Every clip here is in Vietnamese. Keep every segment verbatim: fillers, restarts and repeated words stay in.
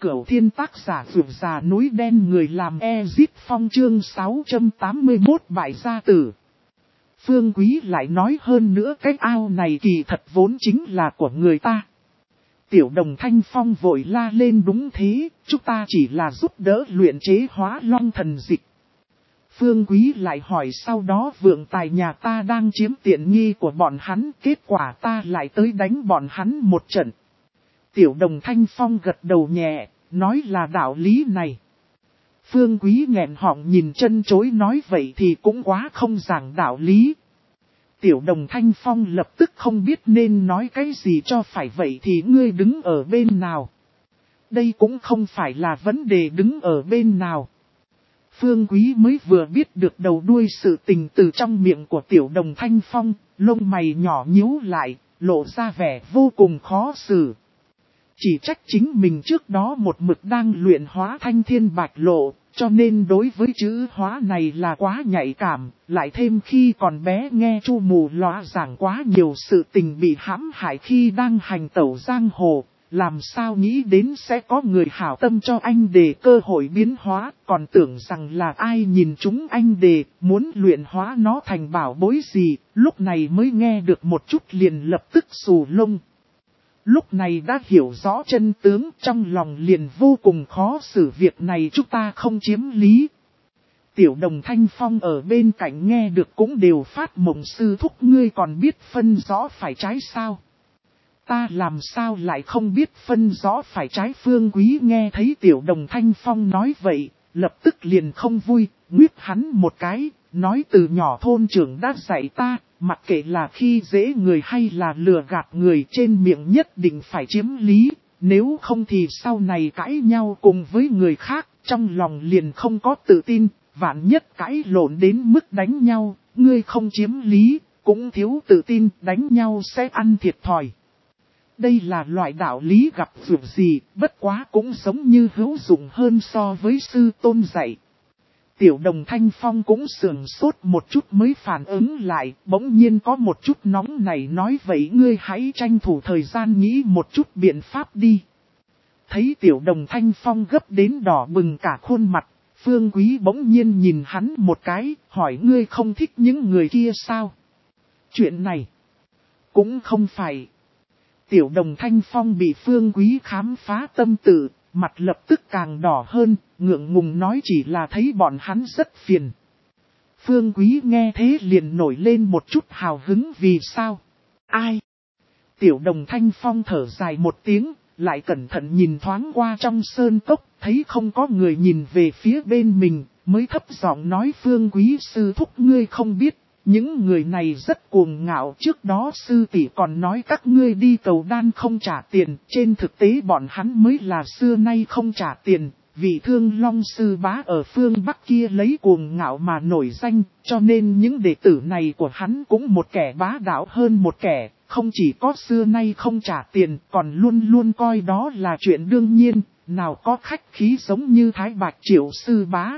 Cửu Thiên tác giả vượt già núi đen người làm Ezit Phong chương sáu trăm tám mươi mốt bại gia tử. Phương Quý lại nói hơn nữa cái ao này kỳ thật vốn chính là của người ta. Tiểu Đồng Thanh Phong vội la lên đúng thế, chúng ta chỉ là giúp đỡ luyện chế hóa long thần dịch. Phương Quý lại hỏi sau đó vượng tài nhà ta đang chiếm tiện nghi của bọn hắn, kết quả ta lại tới đánh bọn hắn một trận. Tiểu Đồng Thanh Phong gật đầu nhẹ, nói là đạo lý này. Phương Quý nghẹn họng nhìn chân chối nói vậy thì cũng quá không giảng đạo lý. Tiểu Đồng Thanh Phong lập tức không biết nên nói cái gì cho phải vậy thì ngươi đứng ở bên nào. Đây cũng không phải là vấn đề đứng ở bên nào. Phương Quý mới vừa biết được đầu đuôi sự tình từ trong miệng của Tiểu Đồng Thanh Phong, lông mày nhỏ nhíu lại, lộ ra vẻ vô cùng khó xử. Chỉ trách chính mình trước đó một mực đang luyện hóa thanh thiên bạch lộ, cho nên đối với chữ hóa này là quá nhạy cảm, lại thêm khi còn bé nghe Chu Mù Lóa giảng quá nhiều sự tình bị hãm hại khi đang hành tẩu giang hồ, làm sao nghĩ đến sẽ có người hảo tâm cho anh đề cơ hội biến hóa, còn tưởng rằng là ai nhìn chúng anh đề, muốn luyện hóa nó thành bảo bối gì, lúc này mới nghe được một chút liền lập tức xù lông. Lúc này đã hiểu rõ chân tướng, trong lòng liền vô cùng khó xử, việc này chúng ta không chiếm lý. Tiểu Đồng Thanh Phong ở bên cạnh nghe được cũng đều phát mộng, sư thúc ngươi còn biết phân rõ phải trái sao? Ta làm sao lại không biết phân rõ phải trái? Phương Quý nghe thấy Tiểu Đồng Thanh Phong nói vậy, lập tức liền không vui, nguyết hắn một cái, nói từ nhỏ thôn trưởng đã dạy ta. Mặc kệ là khi dễ người hay là lừa gạt người, trên miệng nhất định phải chiếm lý, nếu không thì sau này cãi nhau cùng với người khác, trong lòng liền không có tự tin, vạn nhất cãi lộn đến mức đánh nhau, ngươi không chiếm lý, cũng thiếu tự tin, đánh nhau sẽ ăn thiệt thòi. Đây là loại đạo lý gặp việc gì, bất quá cũng giống như hữu dụng hơn so với sư tôn dạy. Tiểu Đồng Thanh Phong cũng sườn sốt một chút mới phản ứng lại, bỗng nhiên có một chút nóng này, nói vậy ngươi hãy tranh thủ thời gian nghĩ một chút biện pháp đi. Thấy Tiểu Đồng Thanh Phong gấp đến đỏ bừng cả khuôn mặt, Phương Quý bỗng nhiên nhìn hắn một cái, hỏi ngươi không thích những người kia sao? Chuyện này cũng không phải. Tiểu Đồng Thanh Phong bị Phương Quý khám phá tâm tư, mặt lập tức càng đỏ hơn, ngượng ngùng nói chỉ là thấy bọn hắn rất phiền. Phương Quý nghe thế liền nổi lên một chút hào hứng, vì sao? Ai? Tiểu Đồng Thanh Phong thở dài một tiếng, lại cẩn thận nhìn thoáng qua trong sơn cốc, thấy không có người nhìn về phía bên mình, mới thấp giọng nói Phương Quý sư thúc ngươi không biết. Những người này rất cuồng ngạo, trước đó sư tỷ còn nói các ngươi đi cầu đan không trả tiền, trên thực tế bọn hắn mới là xưa nay không trả tiền, vì Thương Long sư bá ở phương Bắc kia lấy cuồng ngạo mà nổi danh, cho nên những đệ tử này của hắn cũng một kẻ bá đạo hơn một kẻ, không chỉ có xưa nay không trả tiền, còn luôn luôn coi đó là chuyện đương nhiên, nào có khách khí giống như Thái Bạch Triệu sư bá.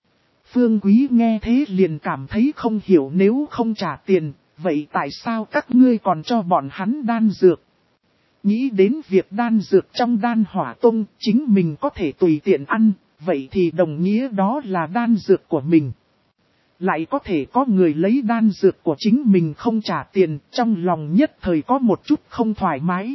Phương Quý nghe thế liền cảm thấy không hiểu, nếu không trả tiền, vậy tại sao các ngươi còn cho bọn hắn đan dược? Nghĩ đến việc đan dược trong Đan Hỏa Tông chính mình có thể tùy tiện ăn, vậy thì đồng nghĩa đó là đan dược của mình. Lại có thể có người lấy đan dược của chính mình không trả tiền, trong lòng nhất thời có một chút không thoải mái.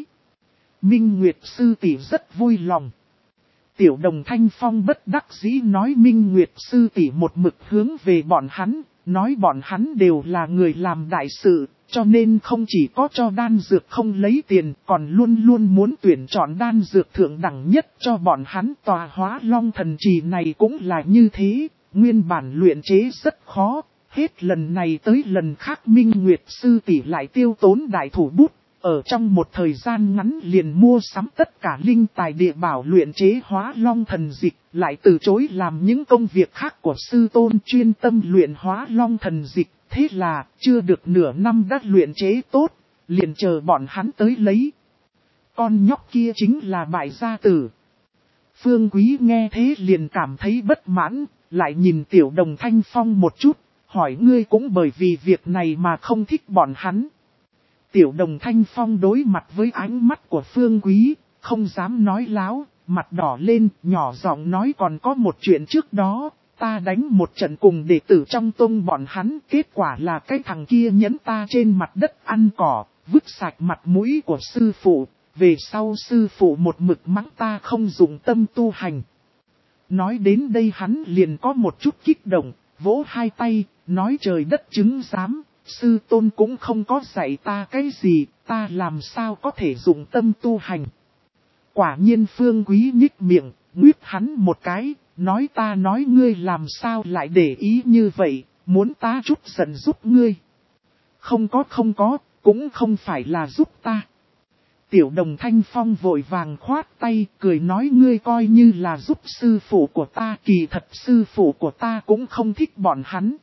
Minh Nguyệt sư tỷ rất vui lòng. Tiểu Đồng Thanh Phong bất đắc dĩ nói Minh Nguyệt sư tỷ một mực hướng về bọn hắn, nói bọn hắn đều là người làm đại sự, cho nên không chỉ có cho đan dược không lấy tiền, còn luôn luôn muốn tuyển chọn đan dược thượng đẳng nhất cho bọn hắn. Tòa Hóa Long thần trì này cũng là như thế, nguyên bản luyện chế rất khó, hết lần này tới lần khác Minh Nguyệt sư tỷ lại tiêu tốn đại thủ bút. Ở trong một thời gian ngắn liền mua sắm tất cả linh tài địa bảo luyện chế Hóa Long thần dịch, lại từ chối làm những công việc khác của sư tôn, chuyên tâm luyện Hóa Long thần dịch. Thế là, chưa được nửa năm đã luyện chế tốt, liền chờ bọn hắn tới lấy. Con nhóc kia chính là bại gia tử. Phương Quý nghe thế liền cảm thấy bất mãn, lại nhìn Tiểu Đồng Thanh Phong một chút, hỏi ngươi cũng bởi vì việc này mà không thích bọn hắn. Tiểu Đồng Thanh Phong đối mặt với ánh mắt của Phương Quý, không dám nói láo, mặt đỏ lên, nhỏ giọng nói còn có một chuyện trước đó, ta đánh một trận cùng đệ tử trong tông bọn hắn, kết quả là cái thằng kia nhấn ta trên mặt đất ăn cỏ, vứt sạch mặt mũi của sư phụ, về sau sư phụ một mực mắng ta không dụng tâm tu hành. Nói đến đây hắn liền có một chút kích động, vỗ hai tay, nói trời đất chứng giám, sư tôn cũng không có dạy ta cái gì, ta làm sao có thể dụng tâm tu hành. Quả nhiên Phương Quý nhích miệng, nguyết hắn một cái, nói ta nói ngươi làm sao lại để ý như vậy, muốn ta chút giận giúp ngươi. Không có không có, cũng không phải là giúp ta. Tiểu Đồng Thanh Phong vội vàng khoát tay, cười nói ngươi coi như là giúp sư phụ của ta, kỳ thật sư phụ của ta cũng không thích bọn hắn.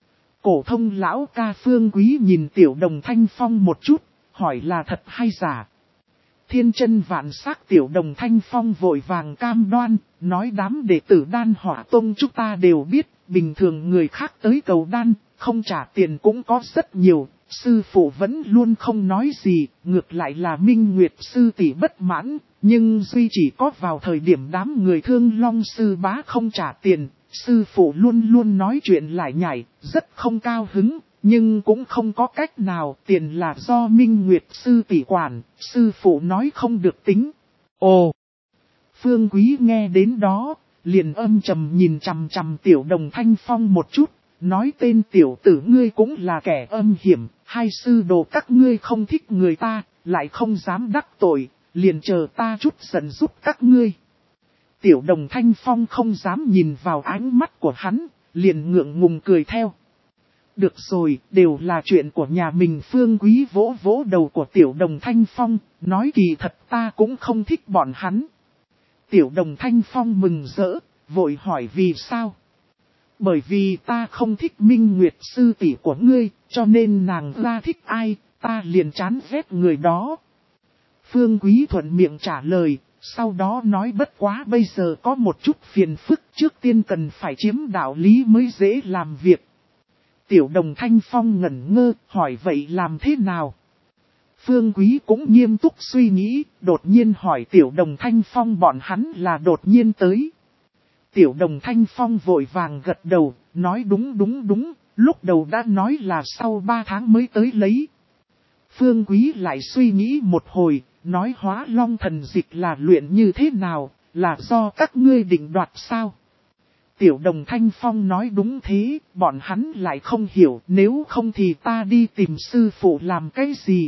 Cổ thông lão ca Phương Quý nhìn Tiểu Đồng Thanh Phong một chút, hỏi là thật hay giả. Thiên chân vạn sắc Tiểu Đồng Thanh Phong vội vàng cam đoan, nói đám đệ tử Đan Hỏa Tông chúng ta đều biết, bình thường người khác tới cầu đan, không trả tiền cũng có rất nhiều, sư phụ vẫn luôn không nói gì, ngược lại là Minh Nguyệt sư tỷ bất mãn, nhưng duy chỉ có vào thời điểm đám người Thương Long sư bá không trả tiền, sư phụ luôn luôn nói chuyện lại nhảy, rất không cao hứng. Nhưng cũng không có cách nào, tiền là do Minh Nguyệt sư tỷ quản, sư phụ nói không được tính. Ồ! Phương Quý nghe đến đó, liền âm trầm nhìn chằm chằm Tiểu Đồng Thanh Phong một chút, nói tên tiểu tử ngươi cũng là kẻ âm hiểm, hai sư đồ các ngươi không thích người ta, lại không dám đắc tội, liền chờ ta chút giận giúp các ngươi. Tiểu Đồng Thanh Phong không dám nhìn vào ánh mắt của hắn, liền ngượng ngùng cười theo. Được rồi, đều là chuyện của nhà mình. Phương Quý vỗ vỗ đầu của Tiểu Đồng Thanh Phong, nói kỳ thật ta cũng không thích bọn hắn. Tiểu Đồng Thanh Phong mừng rỡ, vội hỏi vì sao? Bởi vì ta không thích Minh Nguyệt sư tỷ của ngươi, cho nên nàng ra thích ai, ta liền chán ghét người đó. Phương Quý thuận miệng trả lời, sau đó nói bất quá bây giờ có một chút phiền phức, trước tiên cần phải chiếm đạo lý mới dễ làm việc. Tiểu Đồng Thanh Phong ngẩn ngơ, hỏi vậy làm thế nào? Phương Quý cũng nghiêm túc suy nghĩ, đột nhiên hỏi Tiểu Đồng Thanh Phong bọn hắn là đột nhiên tới. Tiểu Đồng Thanh Phong vội vàng gật đầu, nói đúng đúng đúng, lúc đầu đã nói là sau ba tháng mới tới lấy. Phương Quý lại suy nghĩ một hồi, nói Hóa Long thần dịch là luyện như thế nào, là do các ngươi định đoạt sao? Tiểu Đồng Thanh Phong nói đúng thế, bọn hắn lại không hiểu, nếu không thì ta đi tìm sư phụ làm cái gì?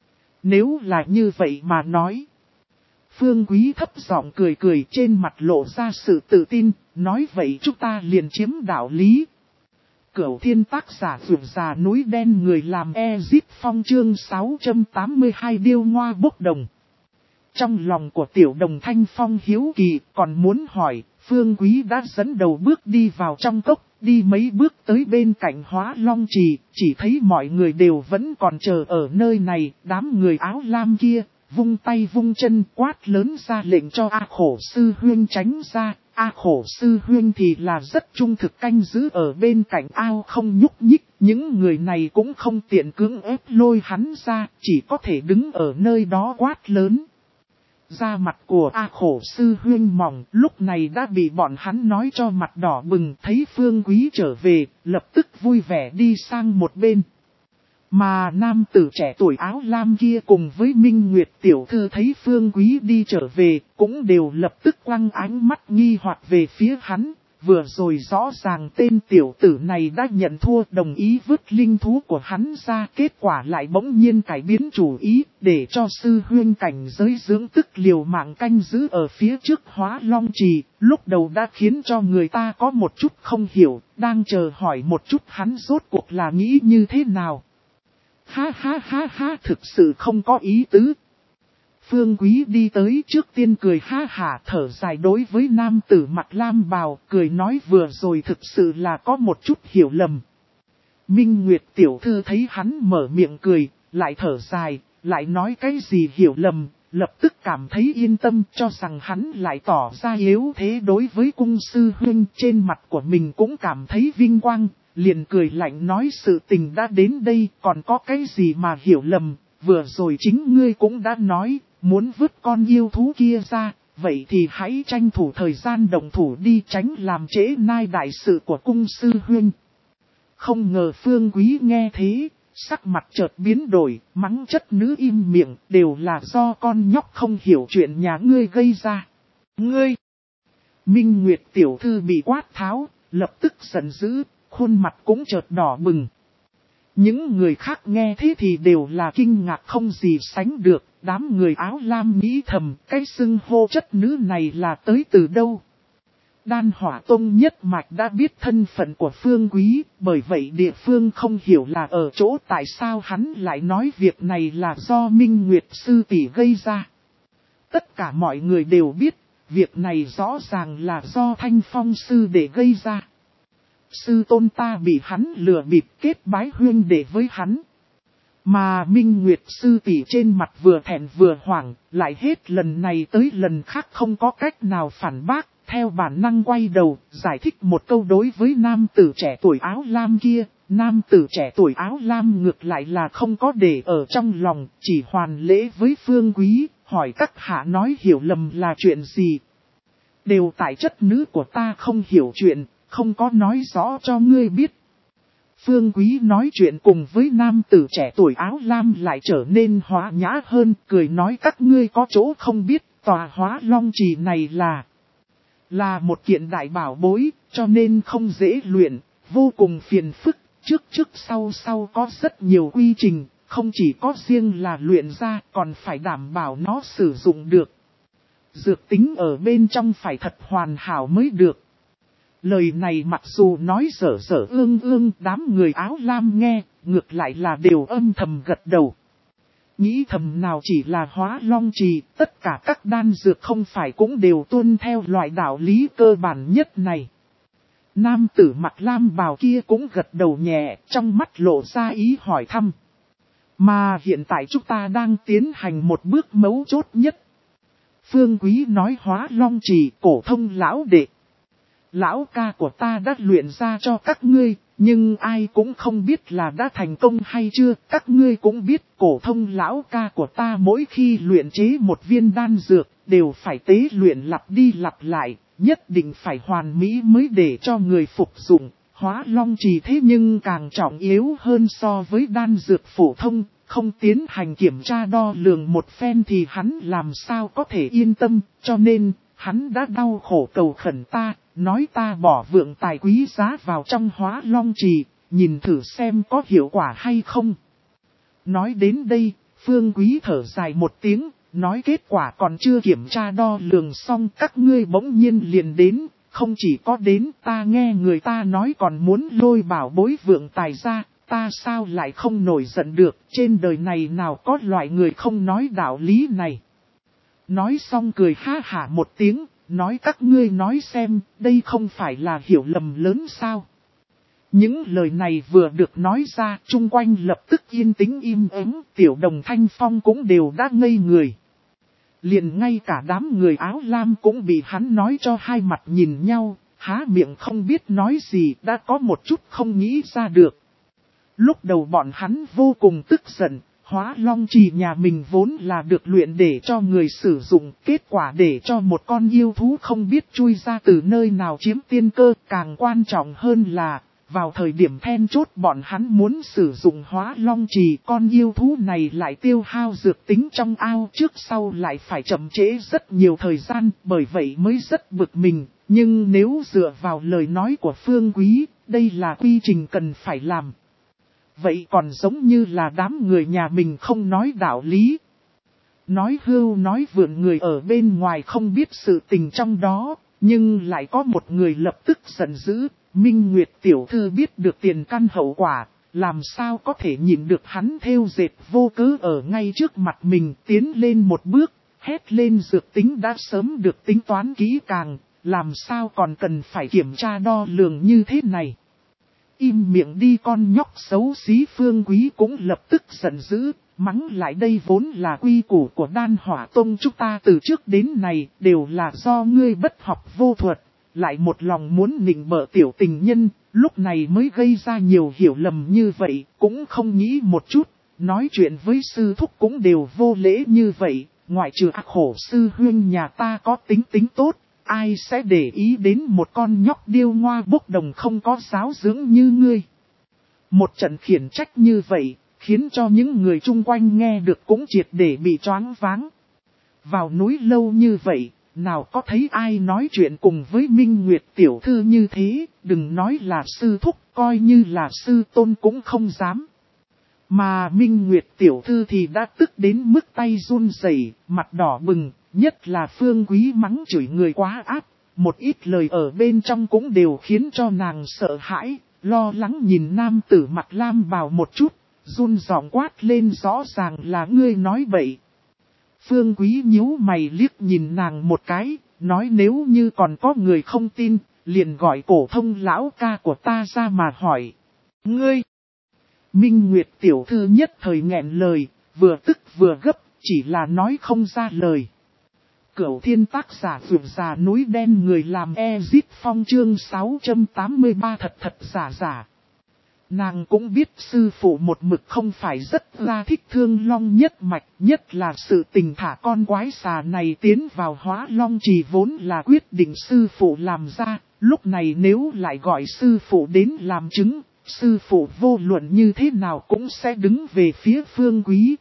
Nếu là như vậy mà nói. Phương Quý thấp giọng cười cười, trên mặt lộ ra sự tự tin, nói vậy chúng ta liền chiếm đạo lý. Cửu Thiên tác giả Vượt Già Núi Đen người làm Ezip Phong chương sáu trăm tám mươi hai điêu ngoa bốc đồng. Trong lòng của Tiểu Đồng Thanh Phong hiếu kỳ, còn muốn hỏi, Phương Quý đã dẫn đầu bước đi vào trong cốc, đi mấy bước tới bên cạnh Hóa Long Trì, chỉ thấy mọi người đều vẫn còn chờ ở nơi này, đám người áo lam kia, vung tay vung chân quát lớn ra lệnh cho A Khổ Sư Huyên tránh ra, A Khổ Sư Huyên thì là rất trung thực canh giữ ở bên cạnh ao không nhúc nhích, những người này cũng không tiện cưỡng ép lôi hắn ra, chỉ có thể đứng ở nơi đó quát lớn. Da mặt của A Khổ Sư Huyên mỏng, lúc này đã bị bọn hắn nói cho mặt đỏ bừng, thấy Phương Quý trở về, lập tức vui vẻ đi sang một bên. Mà nam tử trẻ tuổi áo lam kia cùng với Minh Nguyệt tiểu thư thấy Phương Quý đi trở về, cũng đều lập tức quăng ánh mắt nghi hoặc về phía hắn. Vừa rồi rõ ràng tên tiểu tử này đã nhận thua, đồng ý vứt linh thú của hắn ra, kết quả lại bỗng nhiên cải biến chủ ý, để cho sư huyên cảnh giới dưỡng tức liều mạng canh giữ ở phía trước Hóa Long Trì, lúc đầu đã khiến cho người ta có một chút không hiểu, đang chờ hỏi một chút hắn rốt cuộc là nghĩ như thế nào. Ha ha ha ha, thực sự không có ý tứ. Phương Quý đi tới trước tiên cười ha hả thở dài đối với nam tử mặt lam bào, cười nói vừa rồi thực sự là có một chút hiểu lầm. Minh Nguyệt tiểu thư thấy hắn mở miệng cười, lại thở dài, lại nói cái gì hiểu lầm, lập tức cảm thấy yên tâm cho rằng hắn lại tỏ ra yếu thế đối với cung sư huynh, trên mặt của mình cũng cảm thấy vinh quang, liền cười lạnh nói sự tình đã đến đây còn có cái gì mà hiểu lầm, vừa rồi chính ngươi cũng đã nói. Muốn vứt con yêu thú kia ra, vậy thì hãy tranh thủ thời gian động thủ đi, tránh làm trễ nai đại sự của cung sư huynh. Không ngờ Phương Quý nghe thế, sắc mặt chợt biến đổi, mắng chất nữ im miệng, đều là do con nhóc không hiểu chuyện nhà ngươi gây ra. Ngươi! Minh Nguyệt tiểu thư bị quát tháo, lập tức giận dữ, khuôn mặt cũng chợt đỏ bừng. Những người khác nghe thế thì đều là kinh ngạc không gì sánh được, đám người áo lam nghĩ thầm, cái xưng hô chất nữ này là tới từ đâu. Đan Hỏa Tông nhất mạch đã biết thân phận của Phương Quý, bởi vậy địa phương không hiểu là ở chỗ tại sao hắn lại nói việc này là do Minh Nguyệt sư tỷ gây ra. Tất cả mọi người đều biết, việc này rõ ràng là do Thanh Phong sư đệ gây ra. Sư tôn ta bị hắn lừa bịp kết bái huyên đệ với hắn. Mà Minh Nguyệt sư tỷ trên mặt vừa thẹn vừa hoảng, lại hết lần này tới lần khác không có cách nào phản bác, theo bản năng quay đầu, giải thích một câu đối với nam tử trẻ tuổi áo lam kia. Nam tử trẻ tuổi áo lam ngược lại là không có để ở trong lòng, chỉ hoàn lễ với Phương Quý, hỏi các hạ nói hiểu lầm là chuyện gì. Đều tại chất nữ của ta không hiểu chuyện, không có nói rõ cho ngươi biết. Phương Quý nói chuyện cùng với nam tử trẻ tuổi áo lam lại trở nên hóa nhã hơn, cười nói các ngươi có chỗ không biết, tòa Hóa Long Trì này là là một kiện đại bảo bối, cho nên không dễ luyện, vô cùng phiền phức, trước trước sau sau có rất nhiều quy trình, không chỉ có riêng là luyện ra, còn phải đảm bảo nó sử dụng được. Dược tính ở bên trong phải thật hoàn hảo mới được. Lời này mặc dù nói dở dở ương ương, đám người áo lam nghe, ngược lại là đều âm thầm gật đầu. Nghĩ thầm nào chỉ là Hóa Long Trì, tất cả các đan dược không phải cũng đều tuân theo loại đạo lý cơ bản nhất này. Nam tử mặc lam bào kia cũng gật đầu nhẹ, trong mắt lộ ra ý hỏi thăm. Mà hiện tại chúng ta đang tiến hành một bước mấu chốt nhất. Phương Quý nói Hóa Long Trì, cổ thông lão đệ. Lão ca của ta đã luyện ra cho các ngươi, nhưng ai cũng không biết là đã thành công hay chưa. Các ngươi cũng biết cổ thông lão ca của ta mỗi khi luyện chế một viên đan dược, đều phải tế luyện lặp đi lặp lại, nhất định phải hoàn mỹ mới để cho người phục dụng. Hóa Long Trì thế nhưng càng trọng yếu hơn so với đan dược phổ thông, không tiến hành kiểm tra đo lường một phen thì hắn làm sao có thể yên tâm, cho nên hắn đã đau khổ cầu khẩn ta, nói ta bỏ vượng tài quý giá vào trong Hóa Long Trì, nhìn thử xem có hiệu quả hay không. Nói đến đây, Phương Quý thở dài một tiếng, nói kết quả còn chưa kiểm tra đo lường xong các ngươi bỗng nhiên liền đến, không chỉ có đến ta nghe người ta nói còn muốn lôi bảo bối vượng tài ra, ta sao lại không nổi giận được, trên đời này nào có loại người không nói đạo lý này. Nói xong cười ha hả một tiếng, nói các ngươi nói xem, đây không phải là hiểu lầm lớn sao. Những lời này vừa được nói ra, chung quanh lập tức yên tĩnh im ắng, Tiểu Đồng Thanh Phong cũng đều đã ngây người. Liền ngay cả đám người áo lam cũng bị hắn nói cho hai mặt nhìn nhau, há miệng không biết nói gì, đã có một chút không nghĩ ra được. Lúc đầu bọn hắn vô cùng tức giận, Hóa Long Trì nhà mình vốn là được luyện để cho người sử dụng, kết quả để cho một con yêu thú không biết chui ra từ nơi nào chiếm tiên cơ. Càng quan trọng hơn là, vào thời điểm then chốt bọn hắn muốn sử dụng Hóa Long Trì, con yêu thú này lại tiêu hao dược tính trong ao, trước sau lại phải chậm trễ rất nhiều thời gian, bởi vậy mới rất bực mình. Nhưng nếu dựa vào lời nói của Phương Quý, đây là quy trình cần phải làm. Vậy còn giống như là đám người nhà mình không nói đạo lý. Nói hưu nói vượn người ở bên ngoài không biết sự tình trong đó, nhưng lại có một người lập tức giận dữ. Minh Nguyệt tiểu thư biết được tiền căn hậu quả, làm sao có thể nhìn được hắn thêu dệt vô cớ ở ngay trước mặt mình, tiến lên một bước, hét lên dược tính đã sớm được tính toán kỹ càng, làm sao còn cần phải kiểm tra đo lường như thế này. Im miệng đi con nhóc xấu xí. Phương Quý cũng lập tức giận dữ, mắng lại đây vốn là quy củ của Đan Hỏa Tông chúng ta từ trước đến nay, đều là do ngươi bất học vô thuật, lại một lòng muốn nịnh bợ tiểu tình nhân, lúc này mới gây ra nhiều hiểu lầm như vậy, cũng không nghĩ một chút, nói chuyện với sư thúc cũng đều vô lễ như vậy, ngoại trừ khổ sư huynh nhà ta có tính tính tốt, ai sẽ để ý đến một con nhóc điêu ngoa bốc đồng không có giáo dưỡng như ngươi. Một trận khiển trách như vậy, khiến cho những người chung quanh nghe được cũng triệt để bị choáng váng. Vào núi lâu như vậy, nào có thấy ai nói chuyện cùng với Minh Nguyệt tiểu thư như thế, đừng nói là sư thúc, coi như là sư tôn cũng không dám. Mà Minh Nguyệt tiểu thư thì đã tức đến mức tay run rẩy, mặt đỏ bừng, nhất là Phương Quý mắng chửi người quá ác, một ít lời ở bên trong cũng đều khiến cho nàng sợ hãi, lo lắng nhìn nam tử mặt lam bào một chút, run giọng quát lên rõ ràng là ngươi nói bậy. Phương Quý nhíu mày liếc nhìn nàng một cái, nói nếu như còn có người không tin, liền gọi cổ thông lão ca của ta ra mà hỏi. Ngươi! Minh Nguyệt tiểu thư nhất thời nghẹn lời, vừa tức vừa gấp, chỉ là nói không ra lời. Cửu thiên tác giả vượt già núi đen người làm Ezit Phong chương sáu trăm tám mươi ba thật thật giả giả. Nàng cũng biết sư phụ một mực không phải rất là thích Thương Long nhất mạch, nhất là sự tình thả con quái xà này tiến vào Hóa Long Trì vốn là quyết định sư phụ làm ra, lúc này nếu lại gọi sư phụ đến làm chứng, sư phụ vô luận như thế nào cũng sẽ đứng về phía Phương Quý.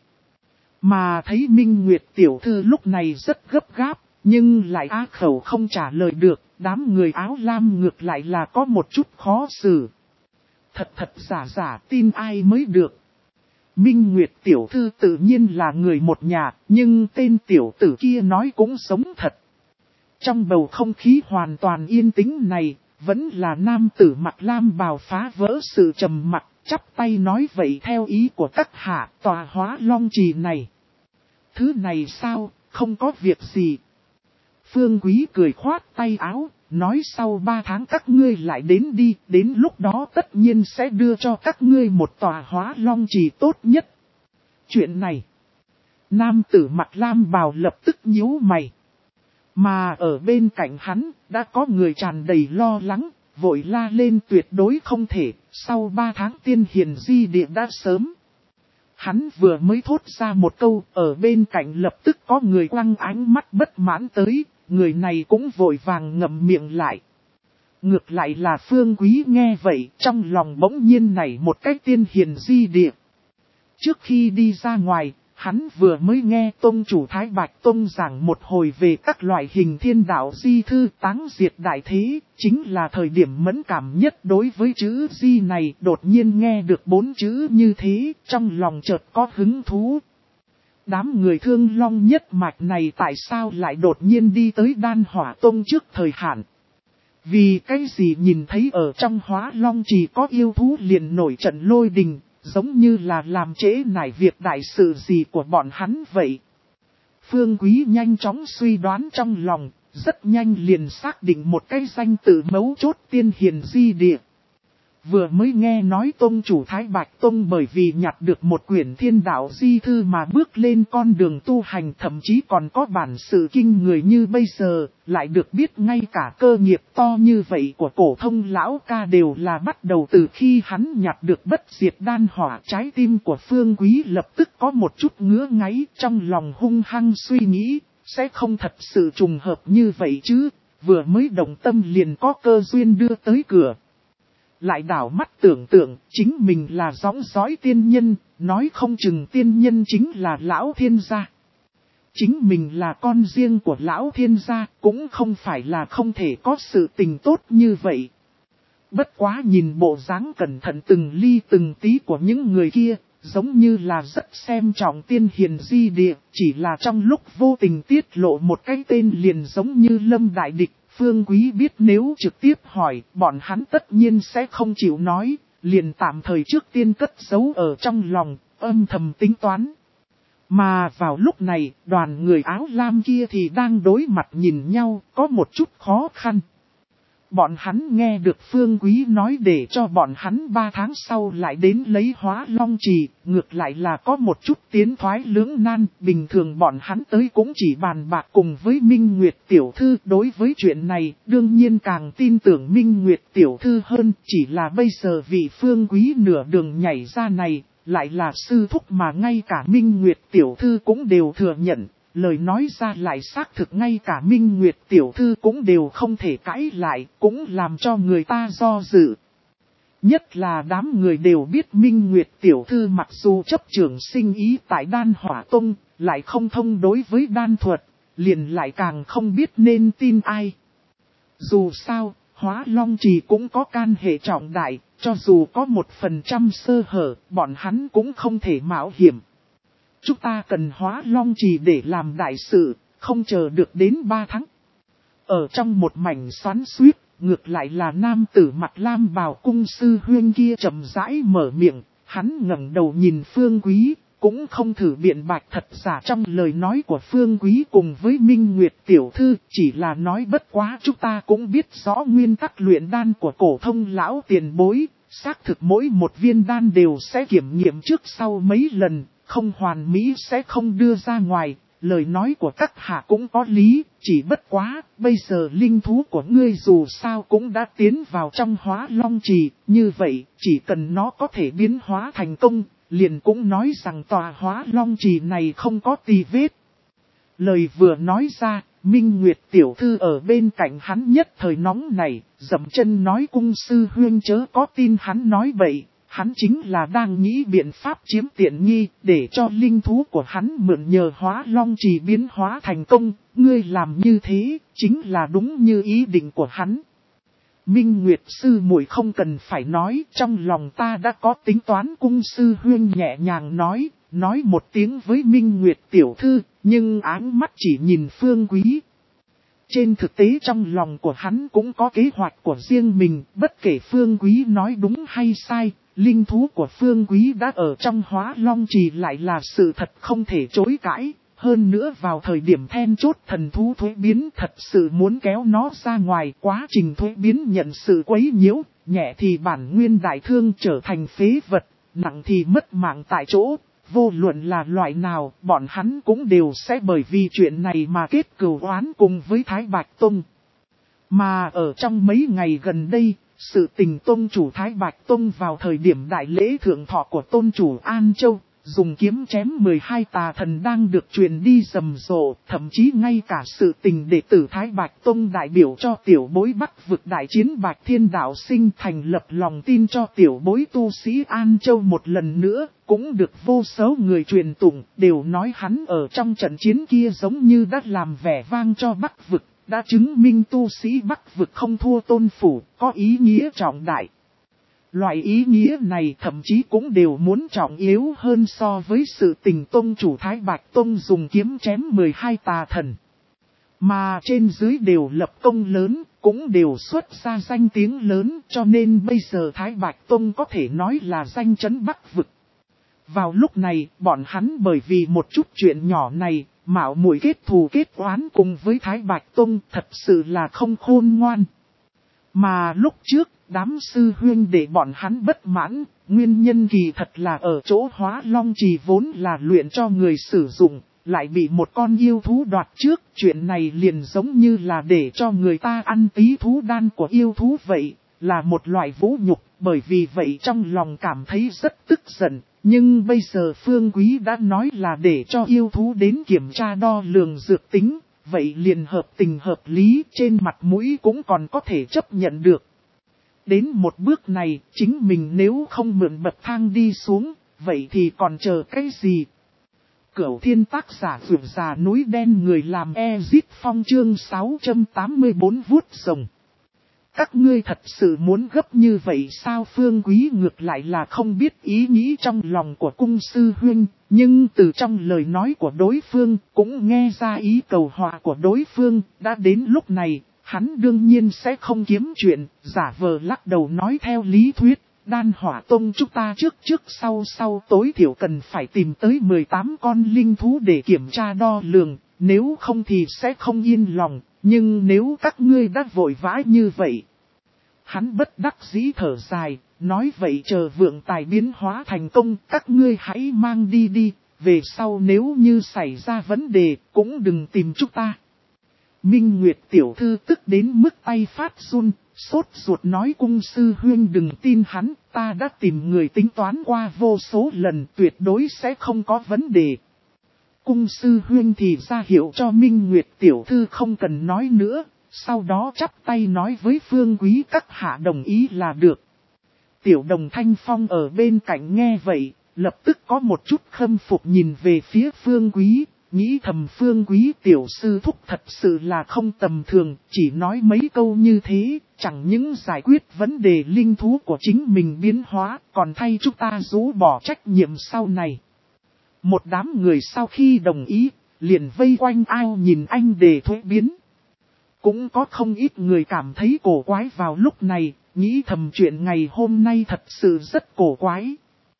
Mà thấy Minh Nguyệt tiểu thư lúc này rất gấp gáp, nhưng lại á khẩu không trả lời được, đám người áo lam ngược lại là có một chút khó xử. Thật thật giả giả tin ai mới được. Minh Nguyệt tiểu thư tự nhiên là người một nhà, nhưng tên tiểu tử kia nói cũng sống thật. Trong bầu không khí hoàn toàn yên tĩnh này, vẫn là nam tử mặt lam bào phá vỡ sự trầm mặc, chắp tay nói vậy theo ý của các hạ tòa Hóa Long Trì này. Thứ này sao, không có việc gì. Phương Quý cười khoát tay áo, nói sau ba tháng các ngươi lại đến đi, đến lúc đó tất nhiên sẽ đưa cho các ngươi một tòa Hóa Long Trì tốt nhất. Chuyện này, nam tử mặt lam bào lập tức nhíu mày. Mà ở bên cạnh hắn, đã có người tràn đầy lo lắng, vội la lên tuyệt đối không thể, sau ba tháng tiên hiền di địa đã sớm. Hắn vừa mới thốt ra một câu, ở bên cạnh lập tức có người quăng ánh mắt bất mãn tới, người này cũng vội vàng ngậm miệng lại. Ngược lại là Phương Quý nghe vậy, trong lòng bỗng nhiên nảy một cái tiên hiền di địa. Trước khi đi ra ngoài, hắn vừa mới nghe Tông chủ Thái Bạch Tông giảng một hồi về các loại hình thiên đạo di thư táng diệt đại thế, chính là thời điểm mẫn cảm nhất đối với chữ di này, đột nhiên nghe được bốn chữ như thế, trong lòng chợt có hứng thú. Đám người Thương Long nhất mạch này tại sao lại đột nhiên đi tới Đan Hỏa Tông trước thời hạn? Vì cái gì nhìn thấy ở trong Hóa Long Trì có yêu thú liền nổi trận lôi đình, giống như là làm trễ nải việc đại sự gì của bọn hắn vậy. Phương Quý nhanh chóng suy đoán trong lòng, rất nhanh liền xác định một cái danh tự mấu chốt tiên hiền di địa. Vừa mới nghe nói Tông chủ Thái Bạch Tông bởi vì nhặt được một quyển thiên đạo di thư mà bước lên con đường tu hành, thậm chí còn có bản sự kinh người như bây giờ, lại được biết ngay cả cơ nghiệp to như vậy của cổ thông lão ca đều là bắt đầu từ khi hắn nhặt được bất diệt đan hỏa. Trái tim của Phương Quý lập tức có một chút ngứa ngáy, trong lòng hung hăng suy nghĩ, sẽ không thật sự trùng hợp như vậy chứ, vừa mới động tâm liền có cơ duyên đưa tới cửa. Lại đảo mắt tưởng tượng, chính mình là dõng dõi tiên nhân, nói không chừng tiên nhân chính là lão thiên gia. Chính mình là con riêng của lão thiên gia, cũng không phải là không thể có sự tình tốt như vậy. Bất quá nhìn bộ dáng cẩn thận từng ly từng tí của những người kia, giống như là rất xem trọng tiên hiền di địa, chỉ là trong lúc vô tình tiết lộ một cái tên liền giống như Lâm Đại Địch. Phương Quý biết nếu trực tiếp hỏi, bọn hắn tất nhiên sẽ không chịu nói, liền tạm thời trước tiên cất giấu ở trong lòng, âm thầm tính toán. Mà vào lúc này, đoàn người áo lam kia thì đang đối mặt nhìn nhau, có một chút khó khăn. Bọn hắn nghe được Phương Quý nói để cho bọn hắn ba tháng sau lại đến lấy Hóa Long Trì, ngược lại là có một chút tiến thoái lưỡng nan, bình thường bọn hắn tới cũng chỉ bàn bạc cùng với Minh Nguyệt tiểu thư. Đối với chuyện này, đương nhiên càng tin tưởng Minh Nguyệt tiểu thư hơn, chỉ là bây giờ vị Phương Quý nửa đường nhảy ra này, lại là sư thúc mà ngay cả Minh Nguyệt tiểu thư cũng đều thừa nhận. lời nói ra lại xác thực ngay cả Minh Nguyệt tiểu thư cũng đều không thể cãi lại, cũng làm cho người ta do dự. Nhất là đám người đều biết Minh Nguyệt tiểu thư mặc dù chấp trưởng sinh ý tại Đan Hỏa Tông, lại không thông đối với đan thuật, liền lại càng không biết nên tin ai. Dù sao, Hóa Long Trì cũng có can hệ trọng đại, cho dù có một phần trăm sơ hở, bọn hắn cũng không thể mạo hiểm. Chúng ta cần Hóa Long Trì để làm đại sự, không chờ được đến ba tháng. Ở trong một mảnh xoắn xuýt, ngược lại là nam tử mặt lam bào cung sư huyên kia chậm rãi mở miệng, hắn ngẩng đầu nhìn Phương Quý, cũng không thử biện bạch thật giả trong lời nói của Phương Quý cùng với Minh Nguyệt tiểu thư, chỉ là nói bất quá chúng ta cũng biết rõ nguyên tắc luyện đan của cổ thông lão tiền bối, xác thực mỗi một viên đan đều sẽ kiểm nghiệm trước sau mấy lần, không hoàn mỹ sẽ không đưa ra ngoài. Lời nói của các hạ cũng có lý, chỉ bất quá, bây giờ linh thú của ngươi dù sao cũng đã tiến vào trong Hóa Long Trì, như vậy, chỉ cần nó có thể biến hóa thành công, liền cũng nói rằng tòa Hóa Long Trì này không có tì vết. Lời vừa nói ra, Minh Nguyệt tiểu thư ở bên cạnh hắn nhất thời nóng này, dậm chân nói cung sư huyên chớ có tin hắn nói bậy. Hắn chính là đang nghĩ biện pháp chiếm tiện nghi, để cho linh thú của hắn mượn nhờ Hóa Long Trì biến hóa thành công, ngươi làm như thế, chính là đúng như ý định của hắn. Minh Nguyệt sư muội không cần phải nói, trong lòng ta đã có tính toán, cung sư huyên nhẹ nhàng nói, nói một tiếng với Minh Nguyệt tiểu thư, nhưng áng mắt chỉ nhìn Phương Quý. Trên thực tế trong lòng của hắn cũng có kế hoạch của riêng mình, bất kể Phương Quý nói đúng hay sai. Linh thú của Phương Quý đã ở trong Hóa Long Trì lại là sự thật không thể chối cãi. Hơn nữa vào thời điểm then chốt thần thú thuế biến thật sự muốn kéo nó ra ngoài, quá trình thuế biến nhận sự quấy nhiễu, nhẹ thì bản nguyên đại thương trở thành phế vật, nặng thì mất mạng tại chỗ. Vô luận là loại nào, bọn hắn cũng đều sẽ bởi vì chuyện này mà kết cừu oán cùng với Thái Bạch Tông. Mà ở trong mấy ngày gần đây, sự tình tôn chủ Thái Bạch Tông vào thời điểm đại lễ thượng thọ của tôn chủ An Châu, dùng kiếm chém mười hai tà thần đang được truyền đi rầm rộ, thậm chí ngay cả sự tình đệ tử Thái Bạch Tông đại biểu cho tiểu bối Bắc vực đại chiến Bạch Thiên Đạo Sinh thành lập lòng tin cho tiểu bối tu sĩ An Châu một lần nữa, cũng được vô số người truyền tụng, đều nói hắn ở trong trận chiến kia giống như đã làm vẻ vang cho Bắc vực. Đã chứng minh tu sĩ Bắc vực không thua tôn phủ, có ý nghĩa trọng đại. Loại ý nghĩa này thậm chí cũng đều muốn trọng yếu hơn so với sự tình tôn chủ Thái Bạch Tông dùng kiếm chém mười hai tà thần. Mà trên dưới đều lập công lớn, cũng đều xuất ra danh tiếng lớn, cho nên bây giờ Thái Bạch Tông có thể nói là danh chấn Bắc vực. Vào lúc này, bọn hắn bởi vì một chút chuyện nhỏ này, mạo muội kết thù kết oán cùng với Thái Bạch Tông thật sự là không khôn ngoan. Mà lúc trước, đám sư huyên để bọn hắn bất mãn, nguyên nhân kỳ thật là ở chỗ Hóa Long Trì vốn là luyện cho người sử dụng, lại bị một con yêu thú đoạt trước. Chuyện này liền giống như là để cho người ta ăn tí thú đan của yêu thú vậy, là một loại vũ nhục, bởi vì vậy trong lòng cảm thấy rất tức giận. Nhưng bây giờ Phương Quý đã nói là để cho yêu thú đến kiểm tra đo lường dược tính, vậy liền hợp tình hợp lý, trên mặt mũi cũng còn có thể chấp nhận được. Đến một bước này, chính mình nếu không mượn bậc thang đi xuống, vậy thì còn chờ cái gì? Cửu Thiên tác giả vượt già núi đen người làm Ezit Phong chương sáu trăm tám mươi tư vuốt rồng. Các ngươi thật sự muốn gấp như vậy sao? Phương Quý ngược lại là không biết ý nghĩ trong lòng của cung sư huynh, nhưng từ trong lời nói của đối phương cũng nghe ra ý cầu hòa của đối phương. Đã đến lúc này, hắn đương nhiên sẽ không kiếm chuyện, giả vờ lắc đầu nói theo lý thuyết, Đan Hỏa Tông chúng ta trước trước sau sau tối thiểu cần phải tìm tới mười tám con linh thú để kiểm tra đo lường, nếu không thì sẽ không yên lòng. Nhưng nếu các ngươi đã vội vã như vậy, hắn bất đắc dĩ thở dài, nói vậy chờ vượng tài biến hóa thành công, các ngươi hãy mang đi đi, về sau nếu như xảy ra vấn đề, cũng đừng tìm chúng ta. Minh Nguyệt tiểu thư tức đến mức tay phát run, sốt ruột nói cung sư huyên đừng tin hắn, ta đã tìm người tính toán qua vô số lần, tuyệt đối sẽ không có vấn đề. cung sư huynh thì ra hiệu cho Minh Nguyệt tiểu thư không cần nói nữa, sau đó chắp tay nói với Phương Quý các hạ đồng ý là được. Tiểu Đồng Thanh Phong ở bên cạnh nghe vậy, lập tức có một chút khâm phục nhìn về phía Phương Quý, nghĩ thầm Phương Quý tiểu sư thúc thật sự là không tầm thường, chỉ nói mấy câu như thế, chẳng những giải quyết vấn đề linh thú của chính mình biến hóa, còn thay chúng ta rũ bỏ trách nhiệm sau này. Một đám người sau khi đồng ý, liền vây quanh ao nhìn anh Đề thuế biến. Cũng có không ít người cảm thấy cổ quái vào lúc này, nghĩ thầm chuyện ngày hôm nay thật sự rất cổ quái.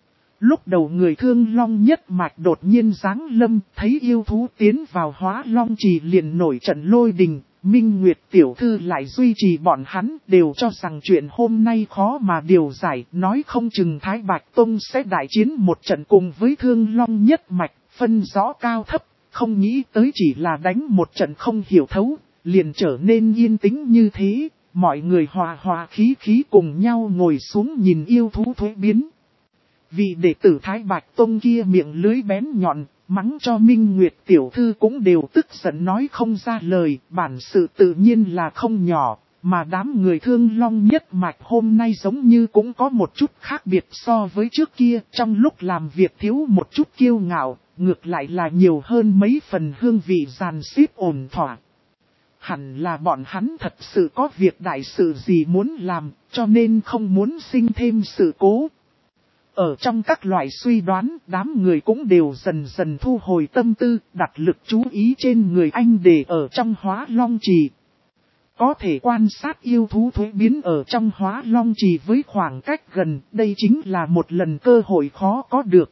Lúc đầu người Thương Long nhất mạch đột nhiên giáng lâm, thấy yêu thú tiến vào Hóa Long Trì liền nổi trận lôi đình, Minh Nguyệt tiểu thư lại duy trì bọn hắn, đều cho rằng chuyện hôm nay khó mà điều giải, nói không chừng Thái Bạch Tông sẽ đại chiến một trận cùng với Thương Long nhất mạch, phân rõ cao thấp, không nghĩ tới chỉ là đánh một trận không hiểu thấu, liền trở nên yên tĩnh như thế, mọi người hòa hòa khí khí cùng nhau ngồi xuống nhìn yêu thú thuế biến. Vì đệ tử Thái Bạch Tông kia miệng lưới bén nhọn, mắng cho Minh Nguyệt tiểu thư cũng đều tức giận nói không ra lời, bản sự tự nhiên là không nhỏ, mà đám người Thương Long nhất mạch hôm nay giống như cũng có một chút khác biệt so với trước kia, trong lúc làm việc thiếu một chút kiêu ngạo, ngược lại là nhiều hơn mấy phần hương vị dàn xếp ổn thỏa. Hẳn là bọn hắn thật sự có việc đại sự gì muốn làm, cho nên không muốn sinh thêm sự cố. Ở trong các loại suy đoán, đám người cũng đều dần dần thu hồi tâm tư, đặt lực chú ý trên người anh Đề ở trong Hóa Long Trì. Có thể quan sát yêu thú thuế biến ở trong Hóa Long Trì với khoảng cách gần, đây chính là một lần cơ hội khó có được.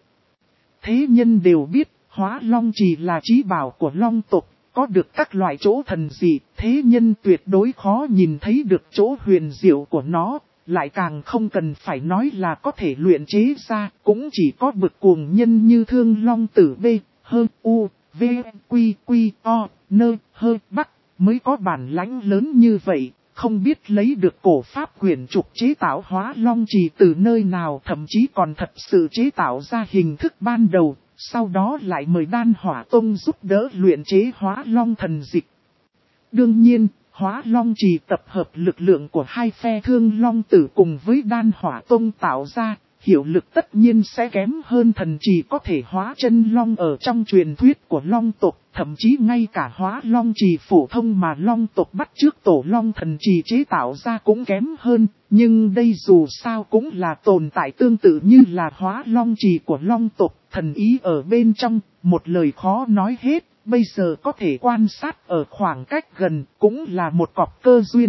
Thế nhân đều biết, Hóa Long Trì là chí bảo của Long tộc, có được các loại chỗ thần dị, thế nhân tuyệt đối khó nhìn thấy được chỗ huyền diệu của nó. Lại càng không cần phải nói là có thể luyện chế ra, cũng chỉ có bực cuồng nhân như Thương Long Tử B, Hơ, U, V, Quy, Quy, O, Nơ, Hơ, Bắc, mới có bản lãnh lớn như vậy, không biết lấy được cổ pháp quyển trục chế tạo Hóa Long Trì từ nơi nào, thậm chí còn thật sự chế tạo ra hình thức ban đầu, sau đó lại mời Đan Hỏa Tông giúp đỡ luyện chế Hóa Long thần dịch. Đương nhiên, Hóa Long Trì tập hợp lực lượng của hai phe Thương Long Tử cùng với Đan Hỏa Tông tạo ra, hiệu lực tất nhiên sẽ kém hơn thần trì có thể hóa chân long ở trong truyền thuyết của Long tộc, thậm chí ngay cả Hóa Long Trì phổ thông mà Long tộc bắt trước tổ Long thần trì chế tạo ra cũng kém hơn, nhưng đây dù sao cũng là tồn tại tương tự như là Hóa Long Trì của Long tộc, thần ý ở bên trong, một lời khó nói hết. Bây giờ có thể quan sát ở khoảng cách gần cũng là một cọc cơ duyên.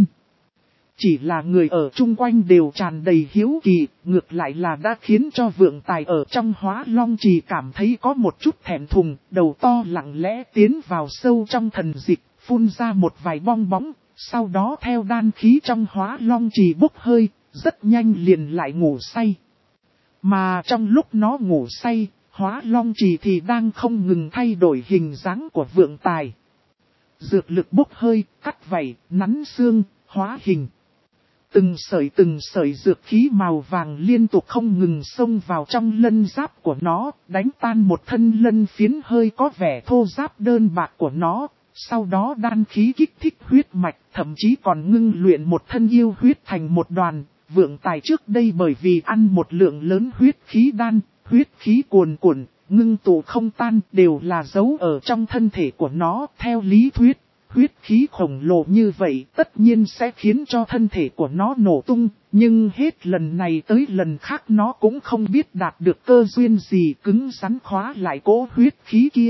Chỉ là người ở chung quanh đều tràn đầy hiếu kỳ, ngược lại là đã khiến cho Vượng Tài ở trong Hóa Long Trì cảm thấy có một chút thẹn thùng, đầu to lặng lẽ tiến vào sâu trong thần dịch, phun ra một vài bong bóng, sau đó theo đan khí trong Hóa Long Trì bốc hơi, rất nhanh liền lại ngủ say. Mà trong lúc nó ngủ say, Hóa Long Trì thì đang không ngừng thay đổi hình dáng của Vượng Tài. Dược lực bốc hơi, cắt vảy, nắn xương, hóa hình. Từng sợi từng sợi dược khí màu vàng liên tục không ngừng xông vào trong lân giáp của nó, đánh tan một thân lân phiến hơi có vẻ thô giáp đơn bạc của nó. Sau đó đan khí kích thích huyết mạch, thậm chí còn ngưng luyện một thân yêu huyết thành một đoàn. Vượng Tài trước đây bởi vì ăn một lượng lớn huyết khí đan, huyết khí cuồn cuộn, ngưng tụ không tan, đều là dấu ở trong thân thể của nó. Theo lý thuyết, huyết khí khổng lồ như vậy tất nhiên sẽ khiến cho thân thể của nó nổ tung, nhưng hết lần này tới lần khác nó cũng không biết đạt được cơ duyên gì cứng rắn khóa lại cỗ huyết khí kia.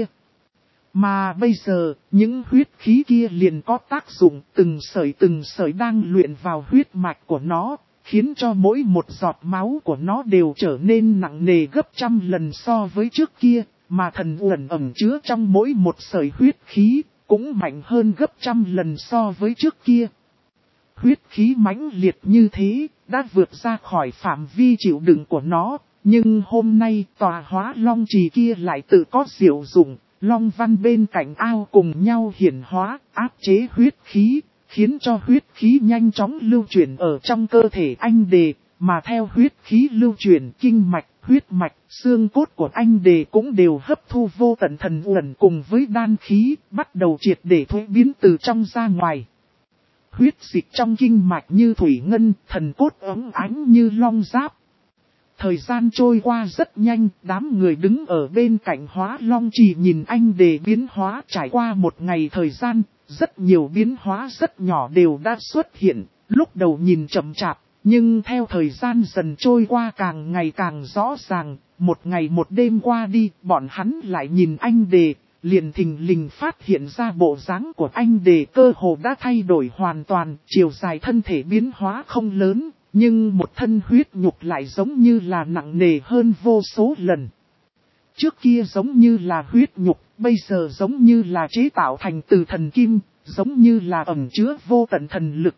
Mà bây giờ, những huyết khí kia liền có tác dụng từng sợi từng sợi đang luyện vào huyết mạch của nó, khiến cho mỗi một giọt máu của nó đều trở nên nặng nề gấp trăm lần so với trước kia, mà thần uẩn ẩn chứa trong mỗi một sợi huyết khí, cũng mạnh hơn gấp trăm lần so với trước kia. Huyết khí mãnh liệt như thế, đã vượt ra khỏi phạm vi chịu đựng của nó, nhưng hôm nay tòa Hóa Long Trì kia lại tự có diệu dụng, long văn bên cạnh ao cùng nhau hiển hóa, áp chế huyết khí, khiến cho huyết khí nhanh chóng lưu chuyển ở trong cơ thể anh Đề, mà theo huyết khí lưu chuyển kinh mạch, huyết mạch, xương cốt của anh Đề cũng đều hấp thu vô tận thần uẩn cùng với đan khí, bắt đầu triệt để thuế biến từ trong ra ngoài. Huyết dịch trong kinh mạch như thủy ngân, thần cốt óng ánh như long giáp. Thời gian trôi qua rất nhanh, đám người đứng ở bên cạnh Hóa Long Trì nhìn anh Đề biến hóa. Trải qua một ngày thời gian, rất nhiều biến hóa rất nhỏ đều đã xuất hiện, lúc đầu nhìn chậm chạp, nhưng theo thời gian dần trôi qua càng ngày càng rõ ràng. Một ngày một đêm qua đi, bọn hắn lại nhìn anh Đề, liền thình lình phát hiện ra bộ dáng của anh Đề cơ hồ đã thay đổi hoàn toàn, chiều dài thân thể biến hóa không lớn. Nhưng một thân huyết nhục lại giống như là nặng nề hơn vô số lần. Trước kia giống như là huyết nhục, bây giờ giống như là chế tạo thành từ thần kim, giống như là ẩn chứa vô tận thần lực.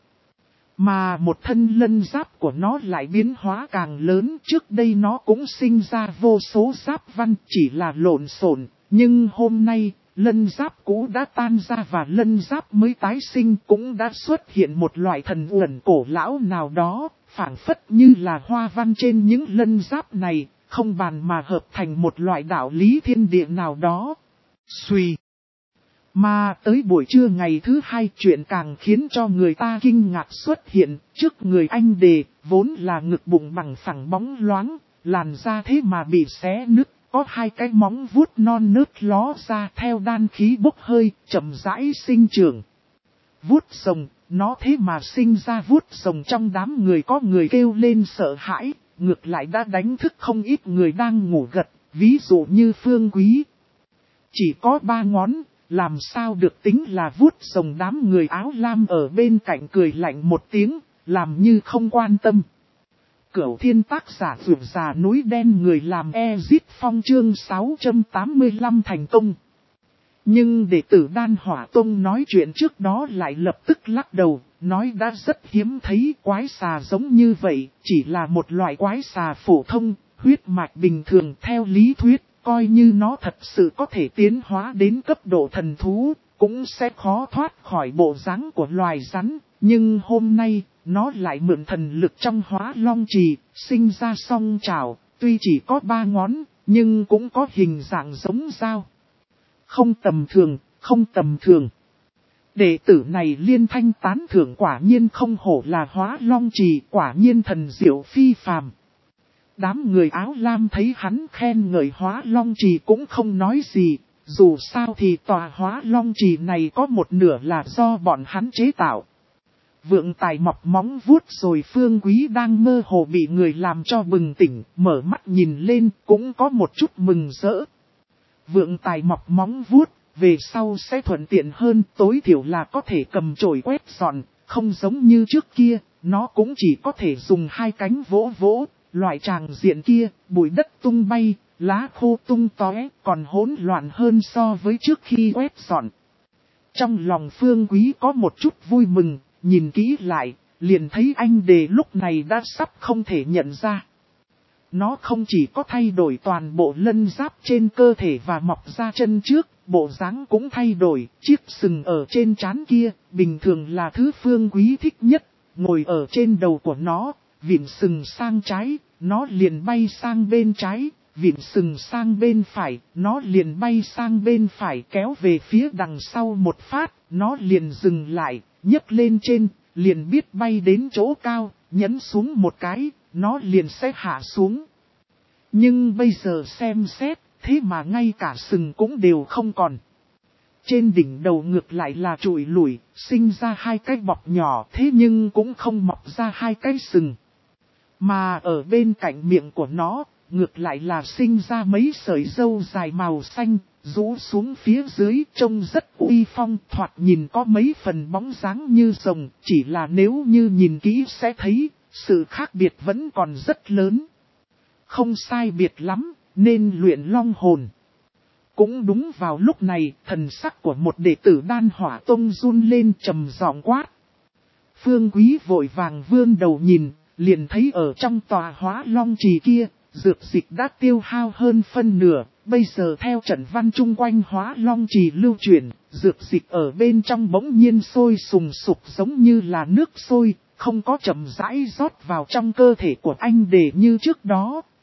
Mà một thân lân giáp của nó lại biến hóa càng lớn, trước đây nó cũng sinh ra vô số giáp văn chỉ là lộn xộn, nhưng hôm nay, lân giáp cũ đã tan ra và lân giáp mới tái sinh cũng đã xuất hiện một loại thần uẩn cổ lão nào đó, phảng phất như là hoa văn trên những lân giáp này, không bàn mà hợp thành một loại đạo lý thiên địa nào đó. Xuy. Mà tới buổi trưa ngày thứ hai chuyện càng khiến cho người ta kinh ngạc xuất hiện, trước người anh Đề, vốn là ngực bụng bằng phẳng bóng loáng, làn da thế mà bị xé nứt. Có hai cái móng vuốt non nớt ló ra theo đan khí bốc hơi, chậm rãi sinh trưởng. Vuốt rồng, nó thế mà sinh ra vuốt rồng trong đám người, có người kêu lên sợ hãi, ngược lại đã đánh thức không ít người đang ngủ gật, ví dụ như Phương Quý. Chỉ có ba ngón, làm sao được tính là vuốt rồng. Đám người áo lam ở bên cạnh cười lạnh một tiếng, làm như không quan tâm. Cửu Thiên tác giả vượt già núi đen người làm Ezit Phong chương sáu trăm tám mươi lăm thành công. Nhưng đệ tử Đan Hỏa Tông nói chuyện trước đó lại lập tức lắc đầu, nói đã rất hiếm thấy quái xà giống như vậy, chỉ là một loại quái xà phổ thông, huyết mạch bình thường. Theo lý thuyết, coi như nó thật sự có thể tiến hóa đến cấp độ thần thú, cũng sẽ khó thoát khỏi bộ dáng của loài rắn, nhưng hôm nay, nó lại mượn thần lực trong Hóa Long Trì, sinh ra song trảo, tuy chỉ có ba ngón, nhưng cũng có hình dạng giống dao. Không tầm thường, không tầm thường. Đệ tử này liên thanh tán thưởng, quả nhiên không hổ là Hóa Long Trì, quả nhiên thần diệu phi phàm. Đám người áo lam thấy hắn khen ngợi Hóa Long Trì cũng không nói gì, dù sao thì tòa Hóa Long Trì này có một nửa là do bọn hắn chế tạo. Vượng Tài mọc móng vuốt rồi Phương Quý đang mơ hồ bị người làm cho bừng tỉnh, mở mắt nhìn lên cũng có một chút mừng rỡ. Vượng Tài mọc móng vuốt, về sau sẽ thuận tiện hơn, tối thiểu là có thể cầm chổi quét dọn, không giống như trước kia, nó cũng chỉ có thể dùng hai cánh vỗ vỗ, loại tràng diện kia, bụi đất tung bay, lá khô tung tóe, còn hỗn loạn hơn so với trước khi quét dọn. Trong lòng Phương Quý có một chút vui mừng. Nhìn kỹ lại, liền thấy anh Đề lúc này đã sắp không thể nhận ra. Nó không chỉ có thay đổi toàn bộ lân giáp trên cơ thể và mọc ra chân trước, bộ dáng cũng thay đổi, chiếc sừng ở trên trán kia, bình thường là thứ Phương Quý thích nhất, ngồi ở trên đầu của nó, vịn sừng sang trái, nó liền bay sang bên trái, vịn sừng sang bên phải, nó liền bay sang bên phải, kéo về phía đằng sau một phát, nó liền dừng lại. Nhấc lên trên, liền biết bay đến chỗ cao, nhấn xuống một cái, nó liền sẽ hạ xuống. Nhưng bây giờ xem xét, thế mà ngay cả sừng cũng đều không còn. Trên đỉnh đầu ngược lại là trụi lủi, sinh ra hai cái bọc nhỏ, thế nhưng cũng không mọc ra hai cái sừng. Mà ở bên cạnh miệng của nó, ngược lại là sinh ra mấy sợi râu dài màu xanh, rũ xuống phía dưới trông rất uy phong, thoạt nhìn có mấy phần bóng dáng như rồng, chỉ là nếu như nhìn kỹ sẽ thấy, sự khác biệt vẫn còn rất lớn. Không sai biệt lắm, nên luyện long hồn. Cũng đúng vào lúc này, thần sắc của một đệ tử Đan Hỏa Tông run lên trầm giọng quát. Phương Quý vội vàng vươn đầu nhìn, liền thấy ở trong tòa Hóa Long Trì kia, dược dịch đã tiêu hao hơn phân nửa, bây giờ theo trận văn chung quanh Hóa Long Trì lưu chuyển, dược dịch ở bên trong bỗng nhiên sôi sùng sục giống như là nước sôi, không có chậm rãi rót vào trong cơ thể của anh Đề như trước đó,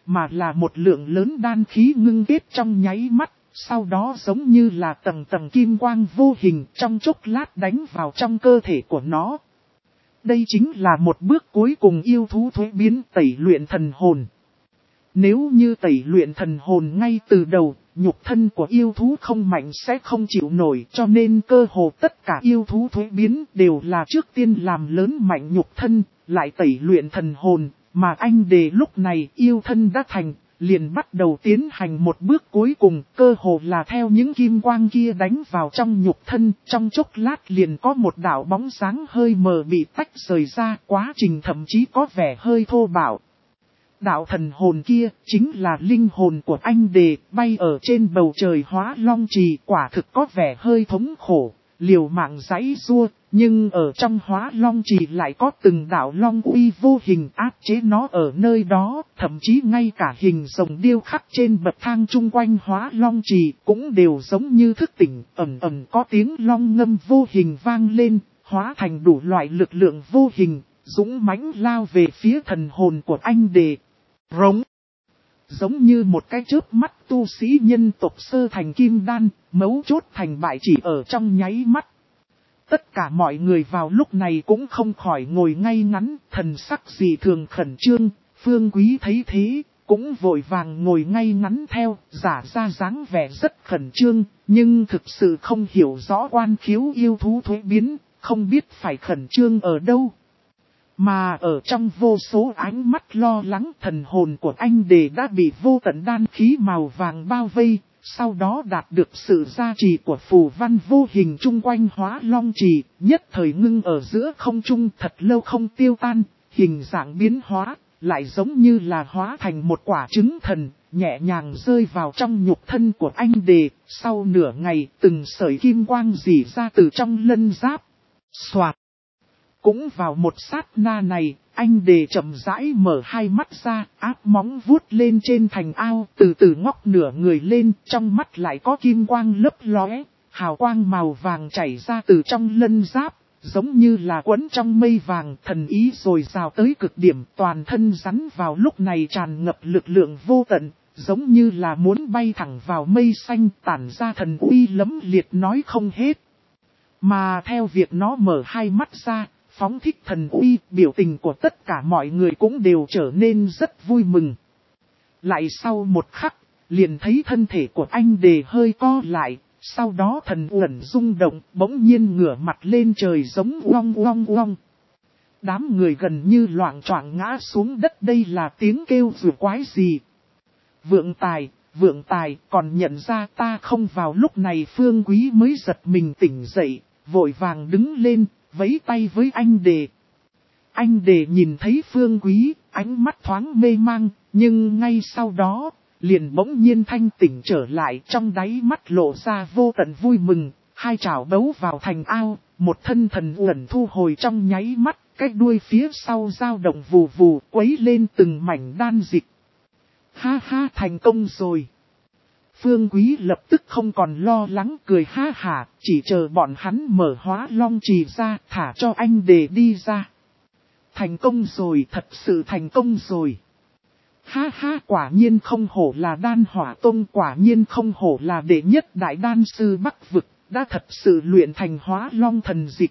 mà là một lượng lớn đan khí ngưng kết trong nháy mắt, sau đó giống như là tầng tầng kim quang vô hình trong chốc lát đánh vào trong cơ thể của nó. Đây chính là một bước cuối cùng yêu thú thuế biến tẩy luyện thần hồn. Nếu như tẩy luyện thần hồn ngay từ đầu, nhục thân của yêu thú không mạnh sẽ không chịu nổi, cho nên cơ hồ tất cả yêu thú thuế biến đều là trước tiên làm lớn mạnh nhục thân, lại tẩy luyện thần hồn, mà anh đề lúc này yêu thân đã thành, liền bắt đầu tiến hành một bước cuối cùng, cơ hồ là theo những kim quang kia đánh vào trong nhục thân, trong chốc lát liền có một đạo bóng dáng hơi mờ bị tách rời ra, quá trình thậm chí có vẻ hơi thô bạo. Đạo thần hồn kia chính là linh hồn của anh đề, bay ở trên bầu trời Hóa Long Trì, quả thực có vẻ hơi thống khổ, liều mạng giãy giụa, nhưng ở trong Hóa Long Trì lại có từng đạo long uy vô hình áp chế nó ở nơi đó, thậm chí ngay cả hình rồng điêu khắc trên bậc thang chung quanh Hóa Long Trì cũng đều giống như thức tỉnh, ầm ầm có tiếng long ngâm vô hình vang lên, hóa thành đủ loại lực lượng vô hình, dũng mãnh lao về phía thần hồn của anh đề. Rống. Giống như một cái chớp mắt tu sĩ nhân tộc sơ thành kim đan, mấu chốt thành bại chỉ ở trong nháy mắt. Tất cả mọi người vào lúc này cũng không khỏi ngồi ngay ngắn, thần sắc gì thường khẩn trương, Phương Quý thấy thế, cũng vội vàng ngồi ngay ngắn theo, giả ra dáng vẻ rất khẩn trương, nhưng thực sự không hiểu rõ quan khiếu yêu thú thuế biến, không biết phải khẩn trương ở đâu. Mà ở trong vô số ánh mắt lo lắng, thần hồn của anh đề đã bị vô tận đan khí màu vàng bao vây, sau đó đạt được sự gia trì của phù văn vô hình chung quanh Hóa Long Trì, nhất thời ngưng ở giữa không trung thật lâu không tiêu tan, hình dạng biến hóa, lại giống như là hóa thành một quả trứng thần, nhẹ nhàng rơi vào trong nhục thân của anh đề, sau nửa ngày từng sợi kim quang rỉ ra từ trong lân giáp. Soạt! Cũng vào một sát na này, anh đề chậm rãi mở hai mắt ra, áp móng vuốt lên trên thành ao, từ từ ngóc nửa người lên, trong mắt lại có kim quang lấp lóe, hào quang màu vàng chảy ra từ trong lân giáp, giống như là quấn trong mây vàng, thần ý rồi rào tới cực điểm, toàn thân rắn vào lúc này tràn ngập lực lượng vô tận, giống như là muốn bay thẳng vào mây xanh, tản ra thần uy lẫm liệt nói không hết. Mà theo việc nó mở hai mắt ra, phóng thích thần uy, biểu tình của tất cả mọi người cũng đều trở nên rất vui mừng. Lại sau một khắc, liền thấy thân thể của anh đề hơi co lại, sau đó thần uẩn rung động, bỗng nhiên ngửa mặt lên trời giống uong uong uong. Đám người gần như loạng choạng ngã xuống đất, đây là tiếng kêu rủa quái gì. Vượng tài, vượng tài, còn nhận ra ta không? Vào lúc này Phương Quý mới giật mình tỉnh dậy, vội vàng đứng lên, vẫy tay với anh đề. Anh đề nhìn thấy Phương Quý, ánh mắt thoáng mê mang, nhưng ngay sau đó, liền bỗng nhiên thanh tỉnh trở lại, trong đáy mắt lộ ra vô tận vui mừng, hai chảo bấu vào thành ao, một thân thần uẩn thu hồi trong nháy mắt, cái đuôi phía sau dao động vù vù quấy lên từng mảnh đan dịch. Ha ha, thành công rồi. Phương Quý lập tức không còn lo lắng, cười ha hả, chỉ chờ bọn hắn mở Hóa Long Trì ra, thả cho anh đề đi ra. Thành công rồi, thật sự thành công rồi. Ha ha, quả nhiên không hổ là Đan Hỏa Tông, quả nhiên không hổ là đệ nhất đại đan sư Bắc Vực, đã thật sự luyện thành Hóa Long thần dịch.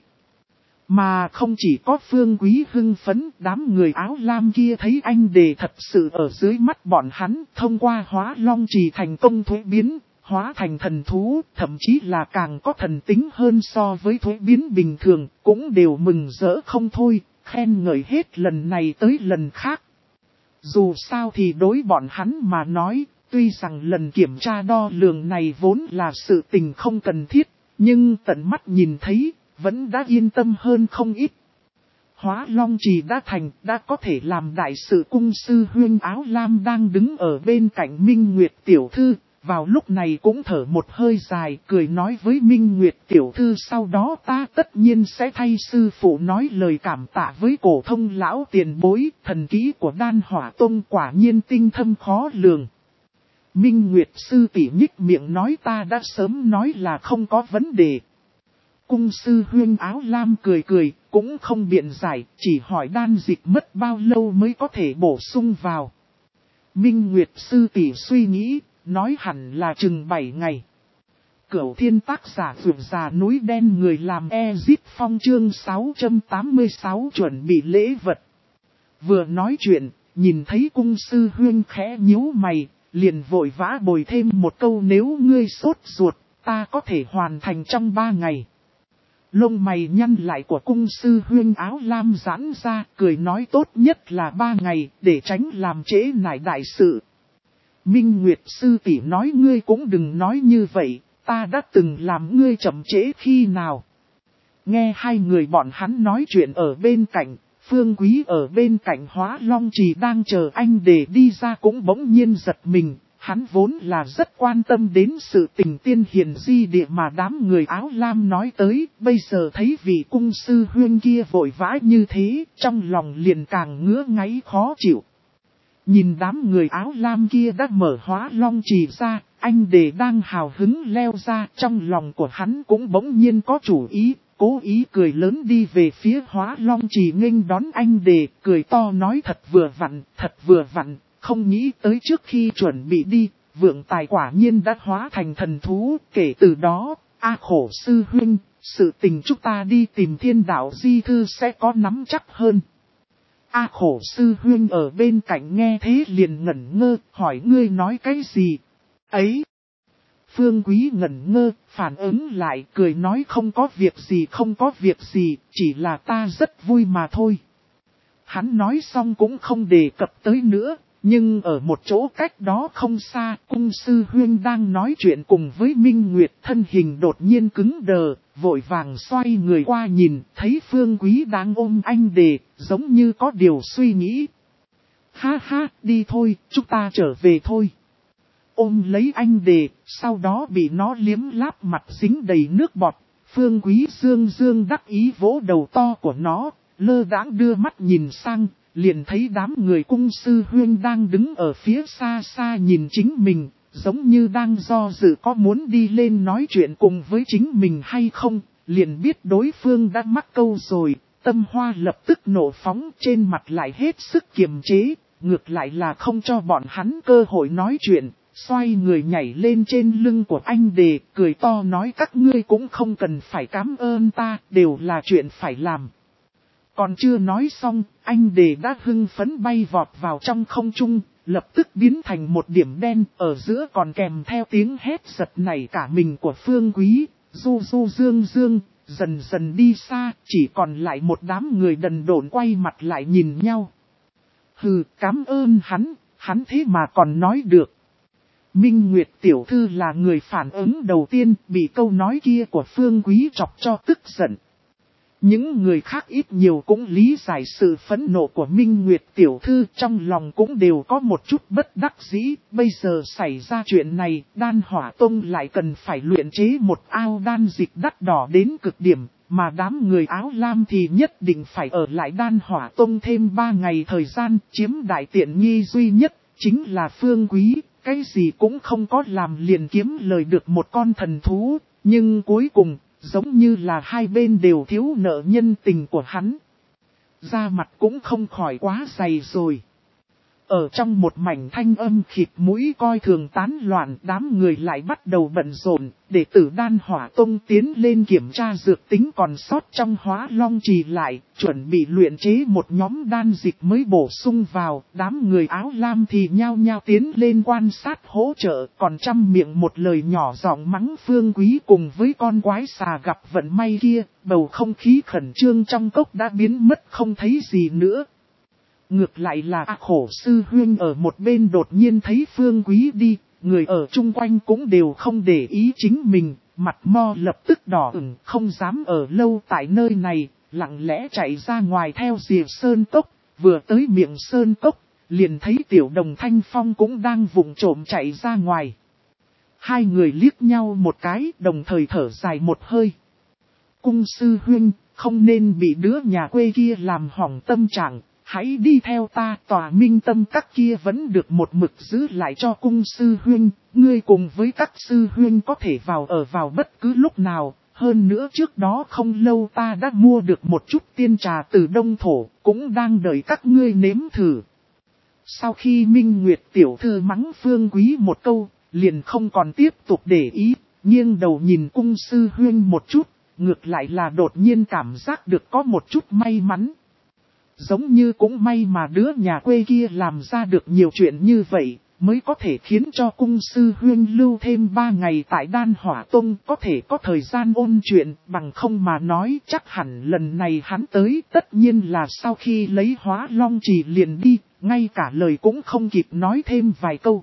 Mà không chỉ có Phương Quý hưng phấn, đám người áo lam kia thấy anh đề thật sự ở dưới mắt bọn hắn, thông qua Hóa Long Trì thành công thuế biến, hóa thành thần thú, thậm chí là càng có thần tính hơn so với thuế biến bình thường, cũng đều mừng rỡ không thôi, khen ngợi hết lần này tới lần khác. Dù sao thì đối bọn hắn mà nói, tuy rằng lần kiểm tra đo lường này vốn là sự tình không cần thiết, nhưng tận mắt nhìn thấy, vẫn đã yên tâm hơn không ít. Hóa Long Trì đã thành, đã có thể làm đại sự. Cung sư huyên áo lam đang đứng ở bên cạnh Minh Nguyệt tiểu thư, vào lúc này cũng thở một hơi dài, cười nói với Minh Nguyệt tiểu thư, sau đó ta tất nhiên sẽ thay sư phụ nói lời cảm tạ với cổ thông lão tiền bối, thần kỹ của Đan Hỏa Tông quả nhiên tinh thâm khó lường. Minh Nguyệt sư tỷ nhích miệng nói, ta đã sớm nói là không có vấn đề. Cung sư huyên áo lam cười cười, cũng không biện giải, chỉ hỏi đan dịch mất bao lâu mới có thể bổ sung vào. Minh Nguyệt sư tỷ suy nghĩ, nói hẳn là chừng bảy ngày. Cửu thiên tác giả vượt già núi đen người làm Ezit Phong chương sáu trăm tám mươi sáu chuẩn bị lễ vật. Vừa nói chuyện, nhìn thấy cung sư huyên khẽ nhíu mày, liền vội vã bồi thêm một câu nếu ngươi sốt ruột, ta có thể hoàn thành trong ba ngày. Lông mày nhăn lại của cung sư huyên áo lam giãn ra, cười nói tốt nhất là ba ngày, để tránh làm trễ nải đại sự. Minh Nguyệt sư tỷ nói ngươi cũng đừng nói như vậy, ta đã từng làm ngươi chậm trễ khi nào. Nghe hai người bọn hắn nói chuyện ở bên cạnh, Phương Quý ở bên cạnh Hóa Long Trì đang chờ anh để đi ra cũng bỗng nhiên giật mình. Hắn vốn là rất quan tâm đến sự tình tiên hiền di địa mà đám người áo lam nói tới, bây giờ thấy vị cung sư huyên kia vội vã như thế, trong lòng liền càng ngứa ngáy khó chịu. Nhìn đám người áo lam kia đã mở Hóa Long Trì ra, anh đề đang hào hứng leo ra, trong lòng của hắn cũng bỗng nhiên có chủ ý, cố ý cười lớn đi về phía Hóa Long Trì nghênh đón anh đề, cười to nói thật vừa vặn, thật vừa vặn. Không nghĩ tới trước khi chuẩn bị đi, vượng tài quả nhiên đã hóa thành thần thú, kể từ đó, A khổ sư huynh, sự tình chúng ta đi tìm thiên đạo di thư sẽ có nắm chắc hơn. A khổ sư huynh ở bên cạnh nghe thế liền ngẩn ngơ, hỏi ngươi nói cái gì? Ấy! Phương Quý ngẩn ngơ, phản ứng lại, cười nói không có việc gì không có việc gì, chỉ là ta rất vui mà thôi. Hắn nói xong cũng không đề cập tới nữa. Nhưng ở một chỗ cách đó không xa, cung sư huyên đang nói chuyện cùng với Minh Nguyệt, thân hình đột nhiên cứng đờ, vội vàng xoay người qua nhìn, thấy Phương Quý đang ôm anh đề, giống như có điều suy nghĩ. Ha ha, đi thôi, chúng ta trở về thôi. Ôm lấy anh đề, sau đó bị nó liếm láp mặt dính đầy nước bọt, Phương Quý dương dương đắc ý vỗ đầu to của nó, lơ đãng đưa mắt nhìn sang. Liền thấy đám người cung sư huyên đang đứng ở phía xa xa nhìn chính mình, giống như đang do dự có muốn đi lên nói chuyện cùng với chính mình hay không, liền biết đối phương đã mắc câu rồi, tâm hoa lập tức nổ phóng trên mặt lại hết sức kiềm chế, ngược lại là không cho bọn hắn cơ hội nói chuyện, xoay người nhảy lên trên lưng của anh đề, cười to nói các ngươi cũng không cần phải cảm ơn ta, đều là chuyện phải làm. Còn chưa nói xong, anh đề đã hưng phấn bay vọt vào trong không trung, lập tức biến thành một điểm đen, ở giữa còn kèm theo tiếng hét giật nảy cả mình của Phương Quý, du du dương dương, dần dần đi xa, chỉ còn lại một đám người đần độn quay mặt lại nhìn nhau. Hừ, cảm ơn hắn, hắn thế mà còn nói được. Minh Nguyệt tiểu thư là người phản ứng đầu tiên, bị câu nói kia của Phương Quý chọc cho tức giận. Những người khác ít nhiều cũng lý giải sự phẫn nộ của Minh Nguyệt tiểu thư, trong lòng cũng đều có một chút bất đắc dĩ. Bây giờ xảy ra chuyện này, Đan Hỏa Tông lại cần phải luyện chế một ao đan dịch đắt đỏ đến cực điểm, mà đám người áo lam thì nhất định phải ở lại Đan Hỏa Tông thêm ba ngày thời gian, chiếm đại tiện nghi duy nhất, chính là Phương Quý, cái gì cũng không có làm liền kiếm lời được một con thần thú, nhưng cuối cùng, giống như là hai bên đều thiếu nợ nhân tình của hắn. Da mặt cũng không khỏi quá dày rồi. Ở trong một mảnh thanh âm khịt mũi coi thường tán loạn, đám người lại bắt đầu bận rộn, để tử Đan Hỏa Tông tiến lên kiểm tra dược tính còn sót trong Hóa Long Trì lại, chuẩn bị luyện chế một nhóm đan dịch mới bổ sung vào, đám người áo lam thì nhao nhao tiến lên quan sát hỗ trợ, còn trăm miệng một lời nhỏ giọng mắng Phương Quý cùng với con quái xà gặp vận may kia, bầu không khí khẩn trương trong cốc đã biến mất không thấy gì nữa. Ngược lại là A khổ sư huyên ở một bên đột nhiên thấy Phương Quý đi, người ở chung quanh cũng đều không để ý chính mình, mặt mo lập tức đỏ ửng, không dám ở lâu tại nơi này, lặng lẽ chạy ra ngoài theo rìa sơn cốc, vừa tới miệng sơn cốc, liền thấy tiểu đồng Thanh Phong cũng đang vụng trộm chạy ra ngoài. Hai người liếc nhau một cái, đồng thời thở dài một hơi. Cung sư huyên, không nên bị đứa nhà quê kia làm hỏng tâm trạng. Hãy đi theo ta, tòa minh tâm các kia vẫn được một mực giữ lại cho cung sư huyên, ngươi cùng với các sư huyên có thể vào ở vào bất cứ lúc nào, hơn nữa trước đó không lâu ta đã mua được một chút tiên trà từ Đông Thổ, cũng đang đợi các ngươi nếm thử. Sau khi Minh Nguyệt tiểu thư mắng Phương Quý một câu, liền không còn tiếp tục để ý, nghiêng đầu nhìn cung sư huyên một chút, ngược lại là đột nhiên cảm giác được có một chút may mắn. Giống như cũng may mà đứa nhà quê kia làm ra được nhiều chuyện như vậy, mới có thể khiến cho cung sư huyên lưu thêm ba ngày tại Đan Hỏa Tông có thể có thời gian ôn chuyện, bằng không mà nói chắc hẳn lần này hắn tới tất nhiên là sau khi lấy Hóa Long Chỉ liền đi, ngay cả lời cũng không kịp nói thêm vài câu.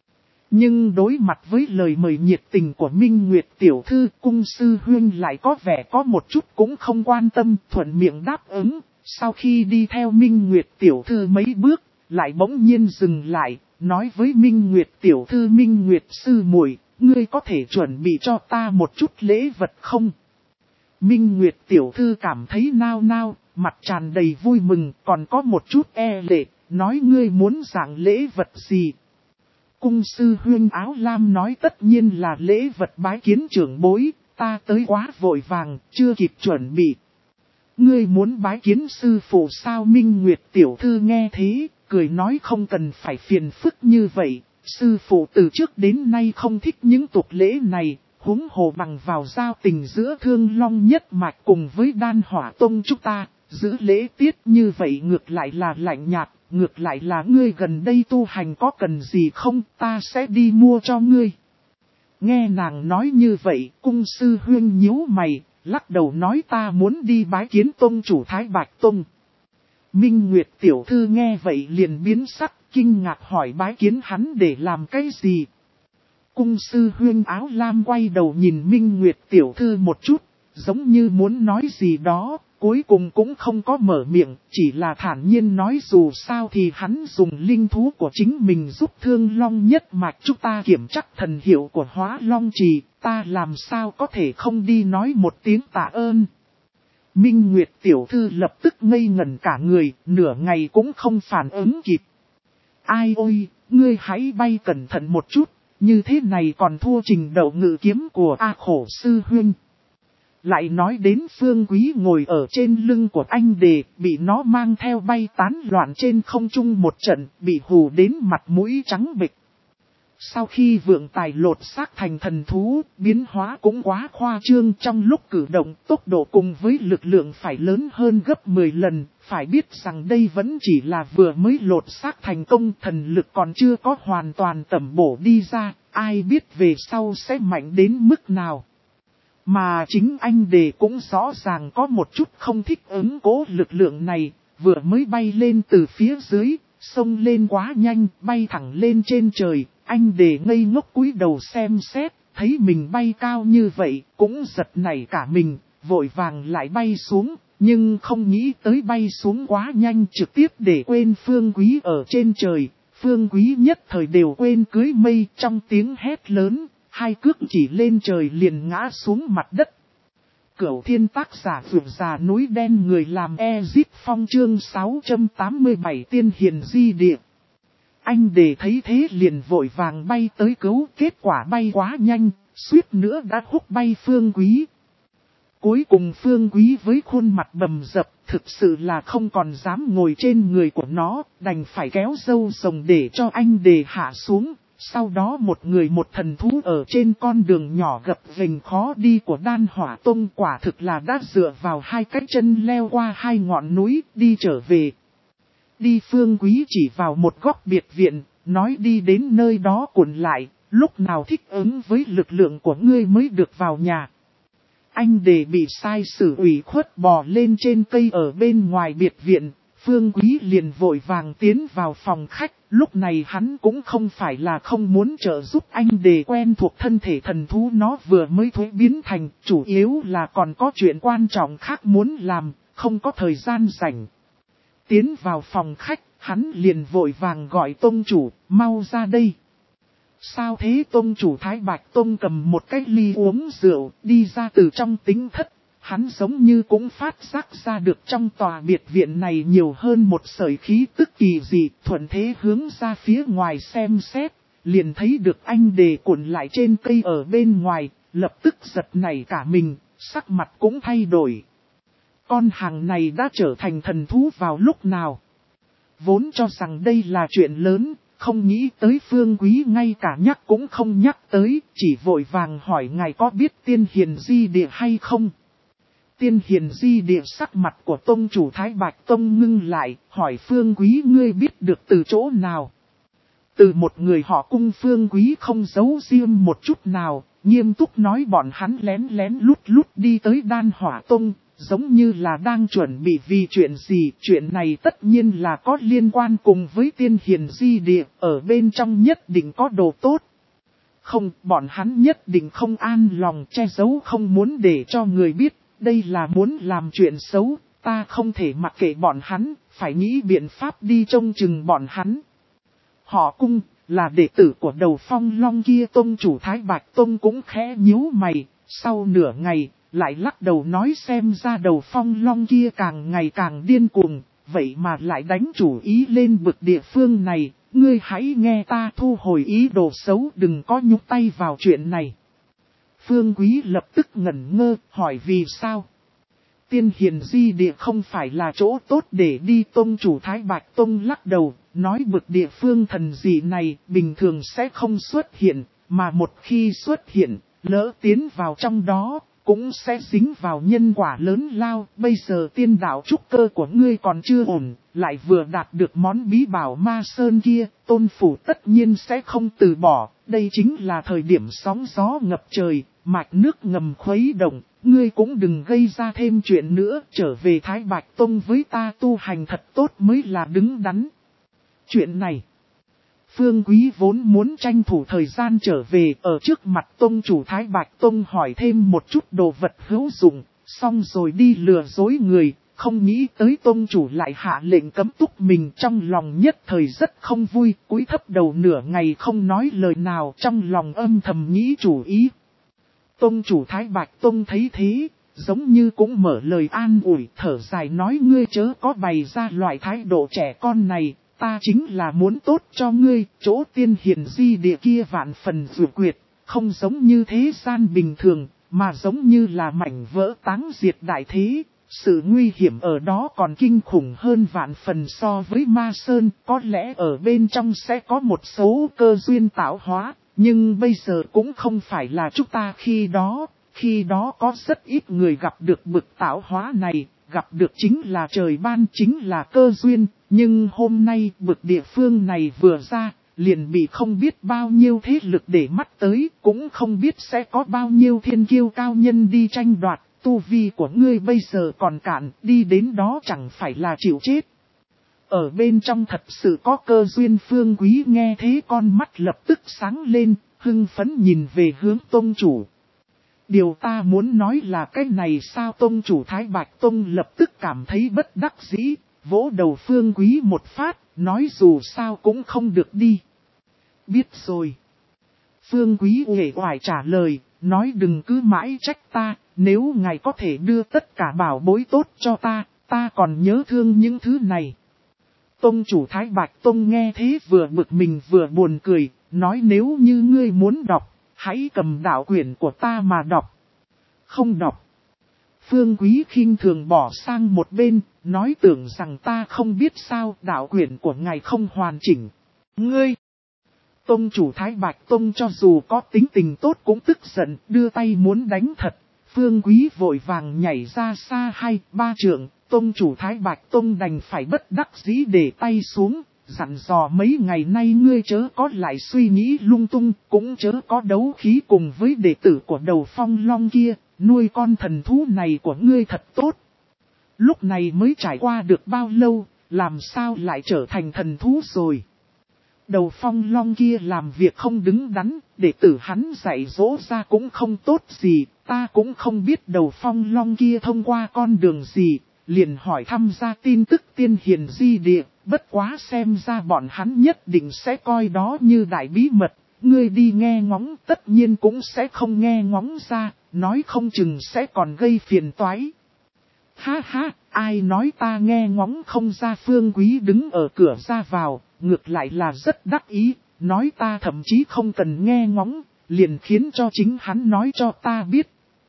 Nhưng đối mặt với lời mời nhiệt tình của Minh Nguyệt tiểu thư, cung sư huyên lại có vẻ có một chút cũng không quan tâm, thuận miệng đáp ứng. Sau khi đi theo Minh Nguyệt tiểu thư mấy bước, lại bỗng nhiên dừng lại, nói với Minh Nguyệt tiểu thư: Minh Nguyệt sư muội, ngươi có thể chuẩn bị cho ta một chút lễ vật không? Minh Nguyệt tiểu thư cảm thấy nao nao, mặt tràn đầy vui mừng, còn có một chút e lệ, nói: ngươi muốn dạng lễ vật gì? Cung sư huyên áo lam nói: tất nhiên là lễ vật bái kiến trưởng bối, ta tới quá vội vàng, chưa kịp chuẩn bị. Ngươi muốn bái kiến sư phụ sao? Minh Nguyệt tiểu thư nghe thế, cười nói: không cần phải phiền phức như vậy, sư phụ từ trước đến nay không thích những tục lễ này, huống hồ bằng vào giao tình giữa Thương Long nhất mạch cùng với Đan Hỏa Tông chúng ta, giữ lễ tiết như vậy ngược lại là lạnh nhạt, ngược lại là ngươi gần đây tu hành có cần gì không, ta sẽ đi mua cho ngươi. Nghe nàng nói như vậy, cung sư huyên nhíu mày, lắc đầu nói: ta muốn đi bái kiến tông chủ Thái Bạch Tông. Minh Nguyệt tiểu thư nghe vậy liền biến sắc, kinh ngạc hỏi: bái kiến hắn để làm cái gì? Cung sư huyên áo lam quay đầu nhìn Minh Nguyệt tiểu thư một chút, giống như muốn nói gì đó, cuối cùng cũng không có mở miệng, chỉ là thản nhiên nói: dù sao thì hắn dùng linh thú của chính mình giúp Thương Long nhất mạch chúng ta kiểm chắc thần hiệu của Hóa Long Trì, ta làm sao có thể không đi nói một tiếng tạ ơn. Minh Nguyệt tiểu thư lập tức ngây ngẩn cả người, nửa ngày cũng không phản ứng kịp. Ai ôi, ngươi hãy bay cẩn thận một chút, như thế này còn thua Trình Đậu ngự kiếm của A Khổ sư huynh. Lại nói đến Phương Quý ngồi ở trên lưng của anh Đề, bị nó mang theo bay tán loạn trên không trung một trận, bị hù đến mặt mũi trắng bệch. Sau khi vượng tài lột xác thành thần thú, biến hóa cũng quá khoa trương, trong lúc cử động tốc độ cùng với lực lượng phải lớn hơn gấp mười lần, phải biết rằng đây vẫn chỉ là vừa mới lột xác thành công, thần lực còn chưa có hoàn toàn tẩm bổ đi ra, ai biết về sau sẽ mạnh đến mức nào. Mà chính anh Đề cũng rõ ràng có một chút không thích ứng cố lực lượng này, vừa mới bay lên từ phía dưới, xông lên quá nhanh, bay thẳng lên trên trời, anh Đề ngây ngốc cúi đầu xem xét, thấy mình bay cao như vậy, cũng giật nảy cả mình, vội vàng lại bay xuống, nhưng không nghĩ tới bay xuống quá nhanh trực tiếp để quên Phương Quý ở trên trời, Phương Quý nhất thời đều quên cưới mây trong tiếng hét lớn. Hai cước chỉ lên trời liền ngã xuống mặt đất. Cửu Thiên tác giả Vượt Già Núi Đen, người làm Ezip Phong chương sáu trăm tám mươi bảy Tiên Hiền Di Địa. Anh Đề thấy thế liền vội vàng bay tới cứu, kết quả bay quá nhanh, suýt nữa đã húc bay Phương Quý. Cuối cùng Phương Quý với khuôn mặt bầm dập, thực sự là không còn dám ngồi trên người của nó, đành phải kéo râu rồng để cho anh Đề hạ xuống. Sau đó một người một thần thú ở trên con đường nhỏ gập ghềnh khó đi của Đan Hỏa Tông, quả thực là đã dựa vào hai cái chân leo qua hai ngọn núi, đi trở về. Đi Phương Quý chỉ vào một góc biệt viện, nói: đi đến nơi đó cuộn lại, lúc nào thích ứng với lực lượng của ngươi mới được vào nhà. Anh Đề bị sai sử ủy khuất bò lên trên cây ở bên ngoài biệt viện, Phương Quý liền vội vàng tiến vào phòng khách. Lúc này hắn cũng không phải là không muốn trợ giúp anh Đề quen thuộc thân thể thần thú nó vừa mới thuế biến thành, chủ yếu là còn có chuyện quan trọng khác muốn làm, không có thời gian rảnh. Tiến vào phòng khách, hắn liền vội vàng gọi tông chủ: mau ra đây. Sao thế? Tông chủ Thái Bạch Tông cầm một cái ly uống rượu, đi ra từ trong tính thất. Hắn giống như cũng phát giác ra được trong tòa biệt viện này nhiều hơn một sợi khí tức kỳ dị, thuận thế hướng ra phía ngoài xem xét, liền thấy được anh Đề cuộn lại trên cây ở bên ngoài, lập tức giật nảy cả mình, sắc mặt cũng thay đổi. Con hàng này đã trở thành thần thú vào lúc nào? vốn cho rằng đây là chuyện lớn, không nghĩ tới Phương Quý ngay cả nhắc cũng không nhắc tới, chỉ vội vàng hỏi ngài có biết Tiên Hiền Di Địa hay không? Tiên Hiền Di Địa sắc mặt của tông chủ Thái Bạch Tông ngưng lại, hỏi Phương Quý ngươi biết được từ chỗ nào? Từ một người họ Cung. Phương Quý không giấu riêng một chút nào, nghiêm túc nói bọn hắn lén lén lút lút đi tới Đan Hỏa Tông, giống như là đang chuẩn bị vì chuyện gì. Chuyện này tất nhiên là có liên quan cùng với Tiên Hiền Di Địa, ở bên trong nhất định có đồ tốt. Không, bọn hắn nhất định không an lòng che giấu, không muốn để cho người biết, đây là muốn làm chuyện xấu, ta không thể mặc kệ bọn hắn, phải nghĩ biện pháp đi trông chừng bọn hắn. Họ Cung, là đệ tử của Đầu Phong Long kia. Tông chủ Thái Bạch Tông cũng khẽ nhíu mày, sau nửa ngày, lại lắc đầu nói xem ra Đầu Phong Long kia càng ngày càng điên cuồng, vậy mà lại đánh chủ ý lên vực địa phương này, ngươi hãy nghe ta thu hồi ý đồ xấu, đừng có nhúc tay vào chuyện này. Phương Quý lập tức ngẩn ngơ, hỏi vì sao? Tiên Hiền Di Địa không phải là chỗ tốt để đi. Tông chủ Thái Bạch Tông lắc đầu, nói bực địa phương thần dị này bình thường sẽ không xuất hiện, mà một khi xuất hiện, lỡ tiến vào trong đó, cũng sẽ dính vào nhân quả lớn lao. Bây giờ tiên đạo trúc cơ của ngươi còn chưa ổn, lại vừa đạt được món bí bảo Ma Sơn kia, tôn phủ tất nhiên sẽ không từ bỏ. Đây chính là thời điểm sóng gió ngập trời, mạch nước ngầm khuấy động. Ngươi cũng đừng gây ra thêm chuyện nữa, trở về Thái Bạch Tông với ta tu hành thật tốt mới là đứng đắn. Chuyện này, Phương Quý vốn muốn tranh thủ thời gian trở về, ở trước mặt Tông chủ Thái Bạch Tông hỏi thêm một chút đồ vật hữu dụng, xong rồi đi lừa dối người, không nghĩ tới Tông chủ lại hạ lệnh cấm túc mình. Trong lòng nhất thời rất không vui, cúi thấp đầu nửa ngày không nói lời nào, trong lòng âm thầm nghĩ chủ ý. Tông chủ Thái Bạch Tông thấy thế, giống như cũng mở lời an ủi, thở dài nói ngươi chớ có bày ra loại thái độ trẻ con này, ta chính là muốn tốt cho ngươi. Chỗ Tiên Hiền Di Địa kia vạn phần dự quyệt, không giống như thế gian bình thường, mà giống như là mảnh vỡ táng diệt đại thế. Sự nguy hiểm ở đó còn kinh khủng hơn vạn phần so với Ma Sơn, có lẽ ở bên trong sẽ có một số cơ duyên tạo hóa. Nhưng bây giờ cũng không phải là chúng ta khi đó, khi đó có rất ít người gặp được bực tạo hóa này, gặp được chính là trời ban, chính là cơ duyên. Nhưng hôm nay bực địa phương này vừa ra, liền bị không biết bao nhiêu thế lực để mắt tới, cũng không biết sẽ có bao nhiêu thiên kiêu cao nhân đi tranh đoạt. Tu vi của ngươi bây giờ còn cạn, đi đến đó chẳng phải là chịu chết. Ở bên trong thật sự có cơ duyên. Phương Quý nghe thế con mắt lập tức sáng lên, hưng phấn nhìn về hướng Tông chủ. Điều ta muốn nói là cái này sao? Tông chủ Thái Bạch Tông lập tức cảm thấy bất đắc dĩ, vỗ đầu Phương Quý một phát, nói dù sao cũng không được đi. Biết rồi. Phương Quý uể oải trả lời, nói đừng cứ mãi trách ta, nếu ngài có thể đưa tất cả bảo bối tốt cho ta, ta còn nhớ thương những thứ này. Tông chủ Thái Bạch Tông nghe thế vừa bực mình vừa buồn cười, nói nếu như ngươi muốn đọc, hãy cầm đạo quyển của ta mà đọc. Không đọc. Phương Quý khinh thường bỏ sang một bên, nói tưởng rằng ta không biết sao, đạo quyển của ngài không hoàn chỉnh. Ngươi! Tông chủ Thái Bạch Tông cho dù có tính tình tốt cũng tức giận, đưa tay muốn đánh thật. Phương Quý vội vàng nhảy ra xa hai, ba trượng. Tông chủ Thái Bạch Tông đành phải bất đắc dĩ để tay xuống, dặn dò mấy ngày nay ngươi chớ có lại suy nghĩ lung tung, cũng chớ có đấu khí cùng với đệ tử của Đầu Phong Long kia, nuôi con thần thú này của ngươi thật tốt. Lúc này mới trải qua được bao lâu, làm sao lại trở thành thần thú rồi? Đầu Phong Long kia làm việc không đứng đắn, đệ tử hắn dạy dỗ ra cũng không tốt gì, ta cũng không biết Đầu Phong Long kia thông qua con đường gì. Liền hỏi thăm ra tin tức Tiên Hiền Di Địa, bất quá xem ra bọn hắn nhất định sẽ coi đó như đại bí mật, ngươi đi nghe ngóng tất nhiên cũng sẽ không nghe ngóng ra, nói không chừng sẽ còn gây phiền toái. Ha ha, ai nói ta nghe ngóng không ra? Phương Quý đứng ở cửa ra vào, ngược lại là rất đắc ý, nói ta thậm chí không cần nghe ngóng, liền khiến cho chính hắn nói cho ta biết.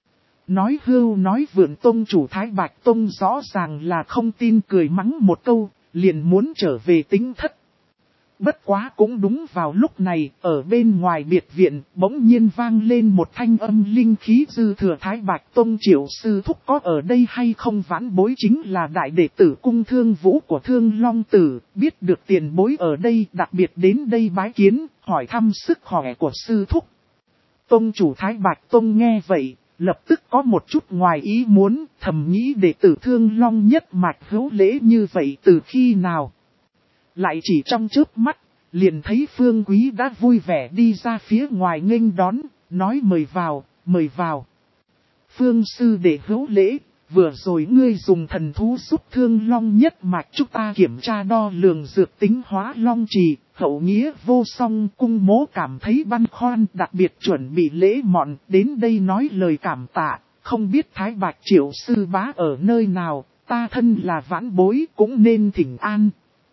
Nói hưu nói vượn. Tông chủ Thái Bạch Tông rõ ràng là không tin, cười mắng một câu, liền muốn trở về tính thất. Bất quá cũng đúng vào lúc này, ở bên ngoài biệt viện, bỗng nhiên vang lên một thanh âm linh khí dư thừa. Thái Bạch Tông Triệu sư thúc có ở đây hay không? Vãn bối chính là đại đệ tử Cung Thương Vũ của Thương Long Tử, biết được tiền bối ở đây, đặc biệt đến đây bái kiến, hỏi thăm sức khỏe của sư thúc. Tông chủ Thái Bạch Tông nghe vậy, lập tức có một chút ngoài ý muốn, thầm nghĩ đệ tử Thương Long nhất mạch hữu lễ như vậy từ khi nào. Lại chỉ trong chớp mắt, liền thấy Phương Quý đã vui vẻ đi ra phía ngoài nghênh đón, nói mời vào, mời vào. Phương sư đệ hữu lễ, vừa rồi ngươi dùng thần thú giúp Thương Long nhất mạch chúng ta kiểm tra đo lường dược tính hóa long trì, hậu nghĩa vô song. Cung mố cảm thấy băn khoăn, đặc biệt chuẩn bị lễ mọn, đến đây nói lời cảm tạ, không biết Thái Bạch Triệu sư bá ở nơi nào, ta thân là vãn bối cũng nên thỉnh an.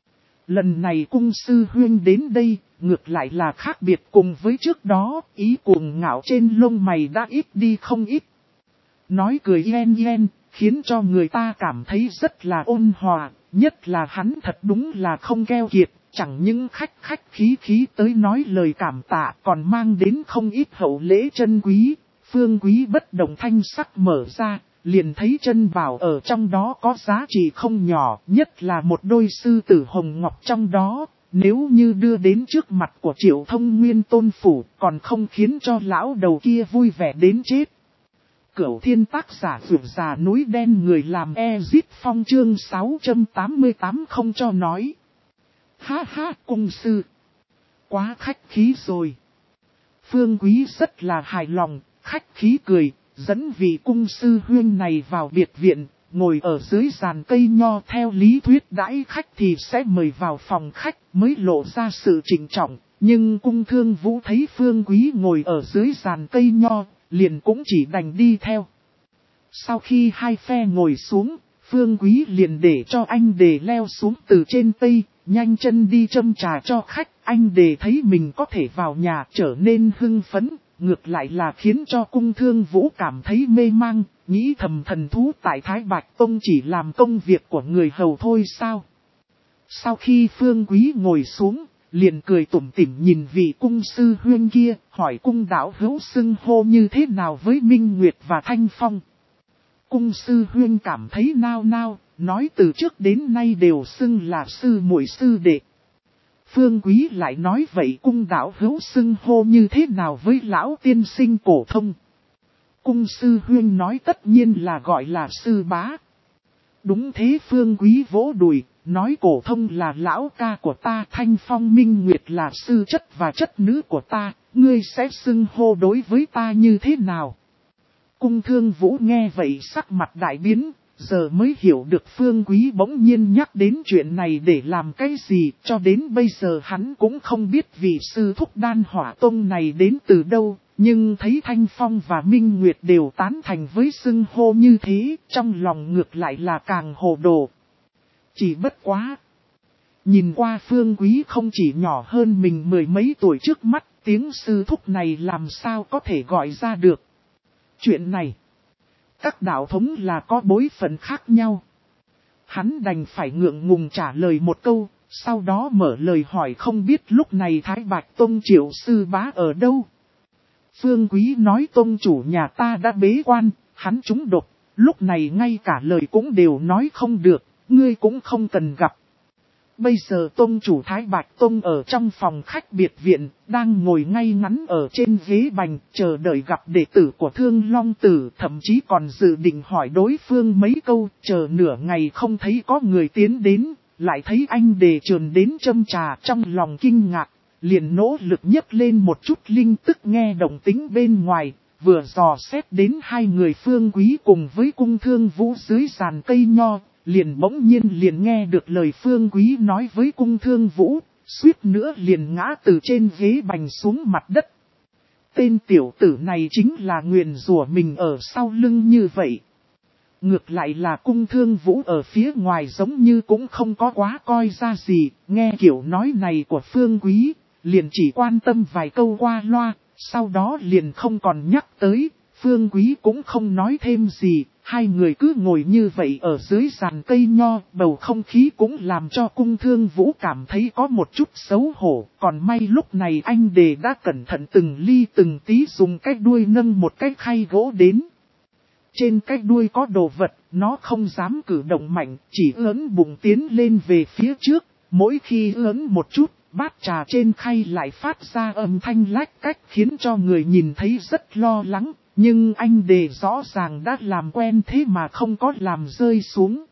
Lần này cung sư huyên đến đây, ngược lại là khác biệt cùng với trước đó, ý cuồng ngạo trên lông mày đã ít đi không ít. Nói cười yen yen, khiến cho người ta cảm thấy rất là ôn hòa, nhất là hắn thật đúng là không keo kiệt, chẳng những khách khách khí khí tới nói lời cảm tạ còn mang đến không ít hậu lễ chân quý. Phương Quý bất động thanh sắc mở ra, liền thấy chân bảo ở trong đó có giá trị không nhỏ, nhất là một đôi sư tử hồng ngọc trong đó, nếu như đưa đến trước mặt của Triệu Thông Nguyên tôn phủ, còn không khiến cho lão đầu kia vui vẻ đến chết. Cửu Thiên tác giả vượt già núi đen người làm Ezit Phong chương sáu trăm tám mươi tám không cho nói. Ha ha, cung sư, quá khách khí rồi. Phương Quý rất là hài lòng, khách khí cười, dẫn vị cung sư huyên này vào biệt viện, ngồi ở dưới giàn cây nho. Theo lý thuyết đãi khách thì sẽ mời vào phòng khách mới lộ ra sự trịnh trọng, nhưng Cung Thương Vũ thấy Phương Quý ngồi ở dưới giàn cây nho, liền cũng chỉ đành đi theo. Sau khi hai phe ngồi xuống, Phương Quý liền để cho anh Đề leo xuống từ trên cây, nhanh chân đi châm trà cho khách. Anh Đề thấy mình có thể vào nhà trở nên hưng phấn, ngược lại là khiến cho Cung Thương Vũ cảm thấy mê mang, nghĩ thầm thần thú tại Thái Bạch Tông chỉ làm công việc của người hầu thôi sao. Sau khi Phương Quý ngồi xuống, liền cười tủm tỉm nhìn vị cung sư huyên kia, hỏi cung đạo hữu xưng hô như thế nào với Minh Nguyệt và Thanh Phong. Cung sư huyên cảm thấy nao nao, nói từ trước đến nay đều xưng là sư muội sư đệ. Phương Quý lại nói vậy cung đạo hữu xưng hô như thế nào với lão tiên sinh Cổ Thông. Cung sư huyên nói tất nhiên là gọi là sư bá. Đúng thế, Phương Quý vỗ đùi, nói Cổ Thông là lão ca của ta, Thanh Phong Minh Nguyệt là sư chất và chất nữ của ta, ngươi sẽ xưng hô đối với ta như thế nào? Cung Thương Vũ nghe vậy sắc mặt đại biến, giờ mới hiểu được Phương Quý bỗng nhiên nhắc đến chuyện này để làm cái gì, cho đến bây giờ hắn cũng không biết vị sư thúc Đan Hỏa Tông này đến từ đâu, nhưng thấy Thanh Phong và Minh Nguyệt đều tán thành với xưng hô như thế, trong lòng ngược lại là càng hồ đồ. Chỉ bất quá. Nhìn qua Phương Quý không chỉ nhỏ hơn mình mười mấy tuổi trước mắt, tiếng sư thúc này làm sao có thể gọi ra được. Chuyện này, các đạo thống là có bối phận khác nhau. Hắn đành phải ngượng ngùng trả lời một câu, sau đó mở lời hỏi không biết lúc này Thái Bạch Tông Triệu sư bá ở đâu. Phương Quý nói tông chủ nhà ta đã bế quan, hắn trúng độc, lúc này ngay cả lời cũng đều nói không được, ngươi cũng không cần gặp. Bây giờ tông chủ Thái Bạch Tông ở trong phòng khách biệt viện, đang ngồi ngay ngắn ở trên ghế bành, chờ đợi gặp đệ tử của Thương Long Tử, thậm chí còn dự định hỏi đối phương mấy câu, chờ nửa ngày không thấy có người tiến đến, lại thấy anh Đề trườn đến châm trà, trong lòng kinh ngạc, liền nỗ lực nhấc lên một chút linh tức nghe động tính bên ngoài, vừa dò xét đến hai người Phương Quý cùng với Cung Thương Vũ dưới giàn cây nho. Liền bỗng nhiên liền nghe được lời Phương Quý nói với Cung Thương Vũ, suýt nữa liền ngã từ trên ghế bành xuống mặt đất. Tên tiểu tử này chính là nguyền rủa mình ở sau lưng như vậy. Ngược lại là Cung Thương Vũ ở phía ngoài giống như cũng không có quá coi ra gì, nghe kiểu nói này của Phương Quý, liền chỉ quan tâm vài câu qua loa, sau đó liền không còn nhắc tới. Phương Quý cũng không nói thêm gì, Hai người cứ ngồi như vậy ở dưới giàn cây nho, bầu không khí cũng làm cho Cung Thương Vũ cảm thấy có một chút xấu hổ. Còn may lúc này anh Đề đã cẩn thận từng ly từng tí dùng cái đuôi nâng một cái khay gỗ đến. Trên cái đuôi có đồ vật, nó không dám cử động mạnh, chỉ ưỡn bụng tiến lên về phía trước. Mỗi khi ưỡn một chút, bát trà trên khay lại phát ra âm thanh lách cách khiến cho người nhìn thấy rất lo lắng. Nhưng anh Đề rõ ràng đã làm quen thế mà không có làm rơi xuống.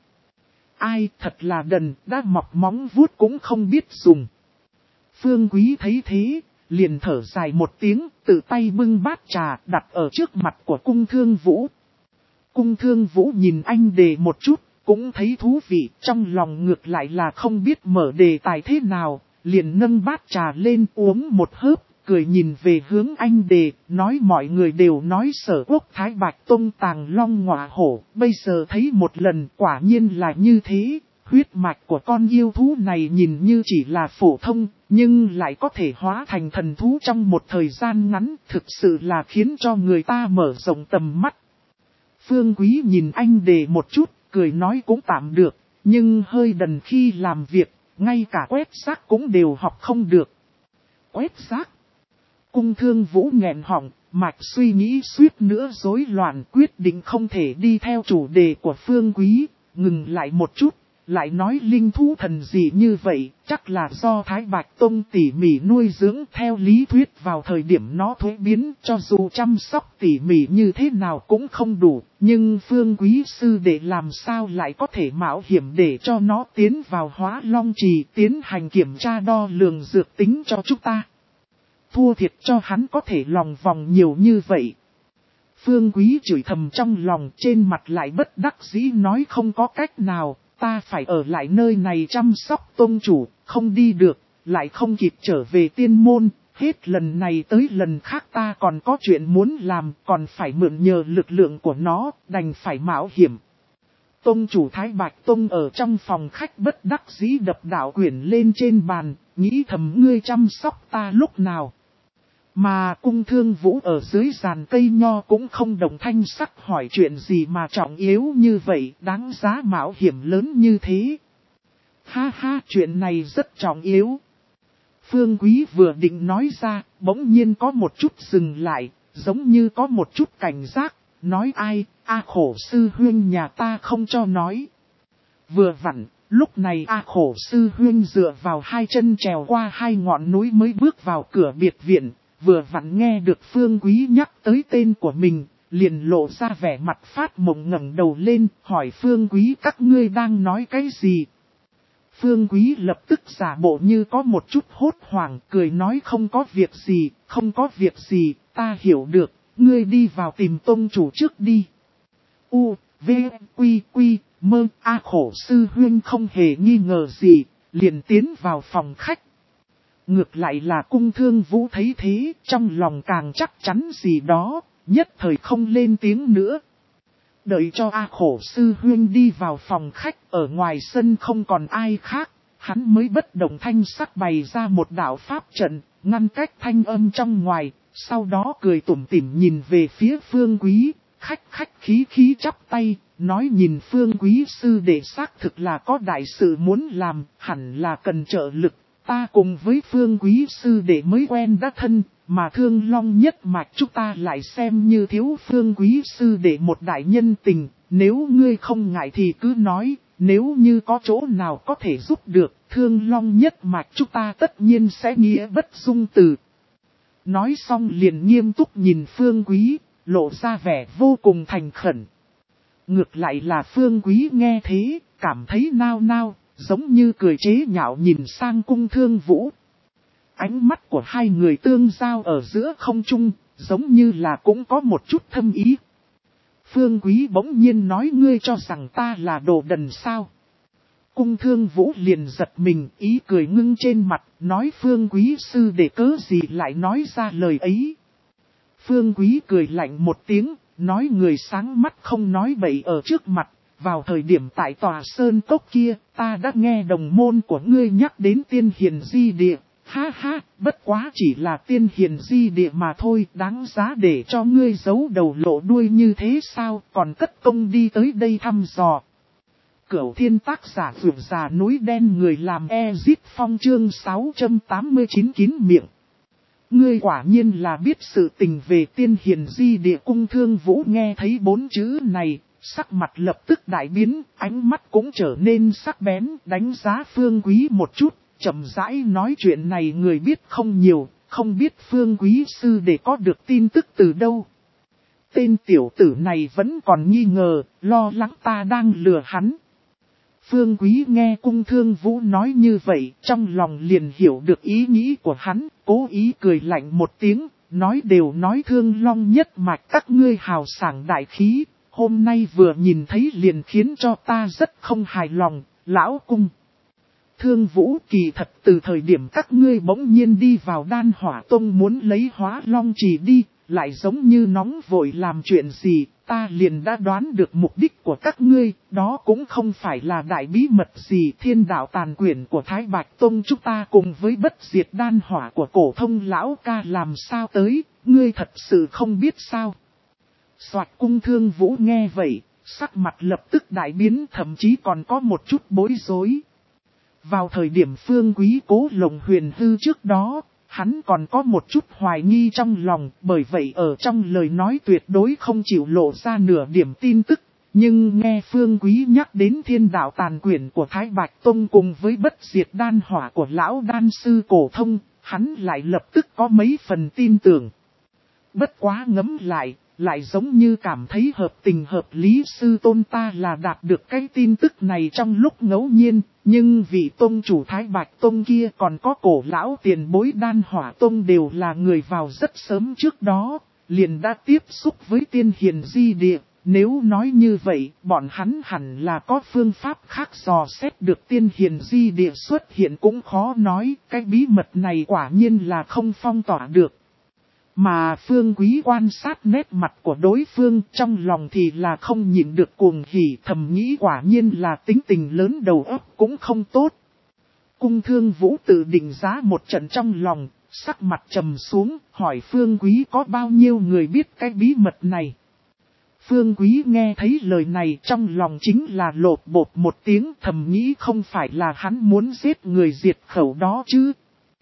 Ai thật là đần, đã mọc móng vuốt cũng không biết dùng. Phương Quý thấy thế, liền thở dài một tiếng, tự tay bưng bát trà đặt ở trước mặt của Cung Thương Vũ. Cung Thương Vũ nhìn anh Đề một chút, cũng thấy thú vị, trong lòng ngược lại là không biết mở đề tài thế nào, liền nâng bát trà lên uống một hớp. Cười nhìn về hướng anh Đề, nói mọi người đều nói Sở Quốc Thái Bạch Tông tàng long ngọa hổ, bây giờ thấy một lần quả nhiên là như thế, huyết mạch của con yêu thú này nhìn như chỉ là phổ thông, nhưng lại có thể hóa thành thần thú trong một thời gian ngắn, thực sự là khiến cho người ta mở rộng tầm mắt. Phương Quý nhìn anh Đề một chút, cười nói cũng tạm được, nhưng hơi đần khi làm việc, ngay cả quét rác cũng đều học không được. Quét rác? Cung Thương Vũ nghẹn họng, mạch suy nghĩ suýt nữa rối loạn, quyết định không thể đi theo chủ đề của Phương Quý, ngừng lại một chút, lại nói linh thú thần gì như vậy, chắc là do Thái Bạch Tông tỉ mỉ nuôi dưỡng. Theo lý thuyết vào thời điểm nó thuế biến, cho dù chăm sóc tỉ mỉ như thế nào cũng không đủ, nhưng Phương Quý sư đệ làm sao lại có thể mạo hiểm để cho nó tiến vào Hóa Long Trì tiến hành kiểm tra đo lường dược tính cho chúng ta. Thua thiệt cho hắn có thể lòng vòng nhiều như vậy. Phương Quý chửi thầm trong lòng, trên mặt lại bất đắc dĩ nói không có cách nào, ta phải ở lại nơi này chăm sóc tông chủ, không đi được, lại không kịp trở về tiên môn, hết lần này tới lần khác ta còn có chuyện muốn làm, còn phải mượn nhờ lực lượng của nó, đành phải mạo hiểm. Tông chủ Thái Bạch Tông ở trong phòng khách bất đắc dĩ đập đạo quyển lên trên bàn, nghĩ thầm ngươi chăm sóc ta lúc nào. Mà Cung Thương Vũ ở dưới giàn cây nho cũng không đồng thanh sắc hỏi chuyện gì mà trọng yếu như vậy, đáng giá mạo hiểm lớn như thế. Ha ha, chuyện này rất trọng yếu. Phương Quý vừa định nói ra, bỗng nhiên có một chút dừng lại, giống như có một chút cảnh giác, nói ai, A Khổ sư huynh nhà ta không cho nói. Vừa vặn, lúc này A Khổ sư huynh dựa vào hai chân trèo qua hai ngọn núi mới bước vào cửa biệt viện. Vừa vặn nghe được Phương Quý nhắc tới tên của mình, liền lộ ra vẻ mặt phát mộng ngẩng đầu lên, hỏi Phương Quý các ngươi đang nói cái gì. Phương Quý lập tức giả bộ như có một chút hốt hoảng, cười nói không có việc gì, không có việc gì, ta hiểu được, ngươi đi vào tìm tông chủ trước đi. U, V, Quy, Quy, Mơ, A Khổ sư huynh không hề nghi ngờ gì, liền tiến vào phòng khách. Ngược lại là Cung Thương Vũ thấy thế, trong lòng càng chắc chắn gì đó, nhất thời không lên tiếng nữa. Đợi cho A Khổ sư huynh đi vào phòng khách, ở ngoài sân không còn ai khác, hắn mới bất động thanh sắc bày ra một đạo pháp trận, ngăn cách thanh âm trong ngoài, sau đó cười tủm tỉm nhìn về phía Phương Quý, khách khách khí khí chắp tay, nói nhìn Phương Quý sư đệ xác thực là có đại sự muốn làm, hẳn là cần trợ lực. Ta cùng với Phương Quý sư đệ mới quen đã thân, mà Thương Long nhất mạch chúng ta lại xem như thiếu Phương Quý sư đệ một đại nhân tình, nếu ngươi không ngại thì cứ nói, nếu như có chỗ nào có thể giúp được, Thương Long nhất mạch chúng ta tất nhiên sẽ nghĩa bất dung từ. Nói xong liền nghiêm túc nhìn Phương Quý, lộ ra vẻ vô cùng thành khẩn. Ngược lại là Phương Quý nghe thế, cảm thấy nao nao. Giống như cười chế nhạo nhìn sang Cung Thương Vũ. Ánh mắt của hai người tương giao ở giữa không trung, giống như là cũng có một chút thâm ý. Phương Quý bỗng nhiên nói ngươi cho rằng ta là đồ đần sao. Cung Thương Vũ liền giật mình, ý cười ngưng trên mặt, nói Phương Quý sư để cớ gì lại nói ra lời ấy. Phương Quý cười lạnh một tiếng, nói người sáng mắt không nói bậy ở trước mặt. Vào thời điểm tại tòa sơn cốc kia, ta đã nghe đồng môn của ngươi nhắc đến tiên hiền di địa, Ha ha, bất quá chỉ là tiên hiền di địa mà thôi, đáng giá để cho ngươi giấu đầu lộ đuôi như thế sao, còn cất công đi tới đây thăm dò. Cửu thiên tác giả vượt già núi đen người làm Ezit Phong chương sáu trăm tám mươi chín kín miệng. Ngươi quả nhiên là biết sự tình về tiên hiền di địa. Cung Thương Vũ nghe thấy bốn chữ này, sắc mặt lập tức đại biến, ánh mắt cũng trở nên sắc bén, đánh giá Phương Quý một chút, chậm rãi nói chuyện này người biết không nhiều, không biết Phương Quý sư để có được tin tức từ đâu. Tên tiểu tử này vẫn còn nghi ngờ, lo lắng ta đang lừa hắn. Phương Quý nghe Cung Thương Vũ nói như vậy, trong lòng liền hiểu được ý nghĩ của hắn, cố ý cười lạnh một tiếng, nói đều nói Thương Long nhất mạch các ngươi hào sảng đại khí, hôm nay vừa nhìn thấy liền khiến cho ta rất không hài lòng, lão Cung. Thương Vũ kỳ thật từ thời điểm các ngươi bỗng nhiên đi vào Đan Hỏa Tông muốn lấy Hóa Long Chỉ đi, lại giống như nóng vội làm chuyện gì, ta liền đã đoán được mục đích của các ngươi, đó cũng không phải là đại bí mật gì. Thiên đạo tàn quyển của Thái Bạch Tông chúng ta cùng với bất diệt đan hỏa của cổ thông lão ca làm sao tới, ngươi thật sự không biết sao. Soạt Cung Thương Vũ nghe vậy, sắc mặt lập tức đại biến, thậm chí còn có một chút bối rối. Vào thời điểm Phương Quý cố lộng huyền hư trước đó, hắn còn có một chút hoài nghi trong lòng, bởi vậy ở trong lời nói tuyệt đối không chịu lộ ra nửa điểm tin tức. Nhưng nghe Phương Quý nhắc đến thiên đạo tàn quyển của Thái Bạch Tông cùng với bất diệt đan hỏa của lão đan sư cổ thông, hắn lại lập tức có mấy phần tin tưởng. Bất quá ngẫm lại, lại giống như cảm thấy hợp tình hợp lý. Sư tôn ta là đạt được cái tin tức này trong lúc ngẫu nhiên, nhưng vị tông chủ Thái Bạch Tông kia còn có cổ lão tiền bối Đan Hỏa Tông đều là người vào rất sớm trước đó, liền đã tiếp xúc với tiên hiền di địa. Nếu nói như vậy, bọn hắn hẳn là có phương pháp khác dò xét được tiên hiền di địa xuất hiện cũng khó nói, cái bí mật này quả nhiên là không phong tỏa được. Mà Phương Quý quan sát nét mặt của đối phương, trong lòng thì là không nhịn được cuồng hỉ, thầm nghĩ quả nhiên là tính tình lớn đầu óc cũng không tốt. Cung Thương Vũ tự định giá một trận trong lòng, sắc mặt trầm xuống, hỏi Phương Quý có bao nhiêu người biết cái bí mật này. Phương Quý nghe thấy lời này trong lòng chính là lột bột một tiếng, thầm nghĩ không phải là hắn muốn giết người diệt khẩu đó chứ.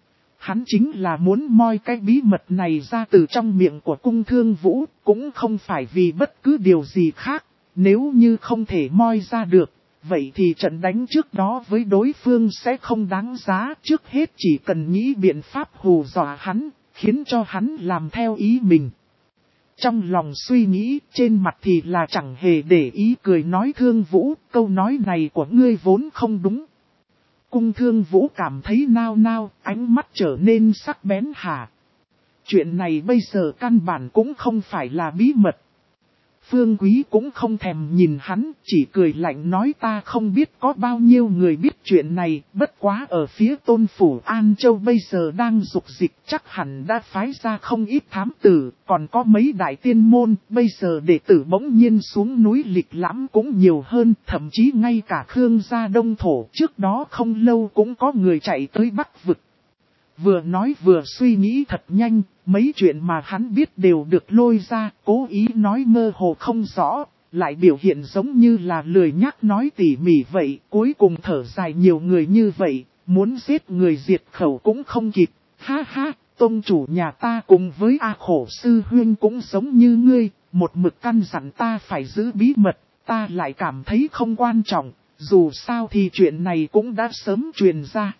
Hắn chính là muốn moi cái bí mật này ra từ trong miệng của Cung Thương Vũ, cũng không phải vì bất cứ điều gì khác. Nếu như không thể moi ra được, vậy thì trận đánh trước đó với đối phương sẽ không đáng giá. Trước hết chỉ cần nghĩ biện pháp hù dọa hắn, khiến cho hắn làm theo ý mình. Trong lòng suy nghĩ, trên mặt thì là chẳng hề để ý, cười nói Thương Vũ, câu nói này của ngươi vốn không đúng. Cung Thương Vũ cảm thấy nao nao, ánh mắt trở nên sắc bén hả. Chuyện này bây giờ căn bản cũng không phải là bí mật. Phương Quý cũng không thèm nhìn hắn, chỉ cười lạnh nói ta không biết có bao nhiêu người biết chuyện này, bất quá ở phía Tôn Phủ An Châu bây giờ đang dục dịch chắc hẳn đã phái ra không ít thám tử, còn có mấy đại tiên môn, bây giờ đệ tử bỗng nhiên xuống núi lịch lãm cũng nhiều hơn, thậm chí ngay cả Khương gia Đông Thổ trước đó không lâu cũng có người chạy tới Bắc Vực. Vừa nói vừa suy nghĩ thật nhanh, mấy chuyện mà hắn biết đều được lôi ra, cố ý nói mơ hồ không rõ, lại biểu hiện giống như là lười nhắc nói tỉ mỉ vậy, cuối cùng thở dài nhiều người như vậy, muốn giết người diệt khẩu cũng không kịp. Ha ha, tông chủ nhà ta cùng với A Khổ sư huynh cũng giống như ngươi, một mực căn dặn ta phải giữ bí mật, ta lại cảm thấy không quan trọng, dù sao thì chuyện này cũng đã sớm truyền ra.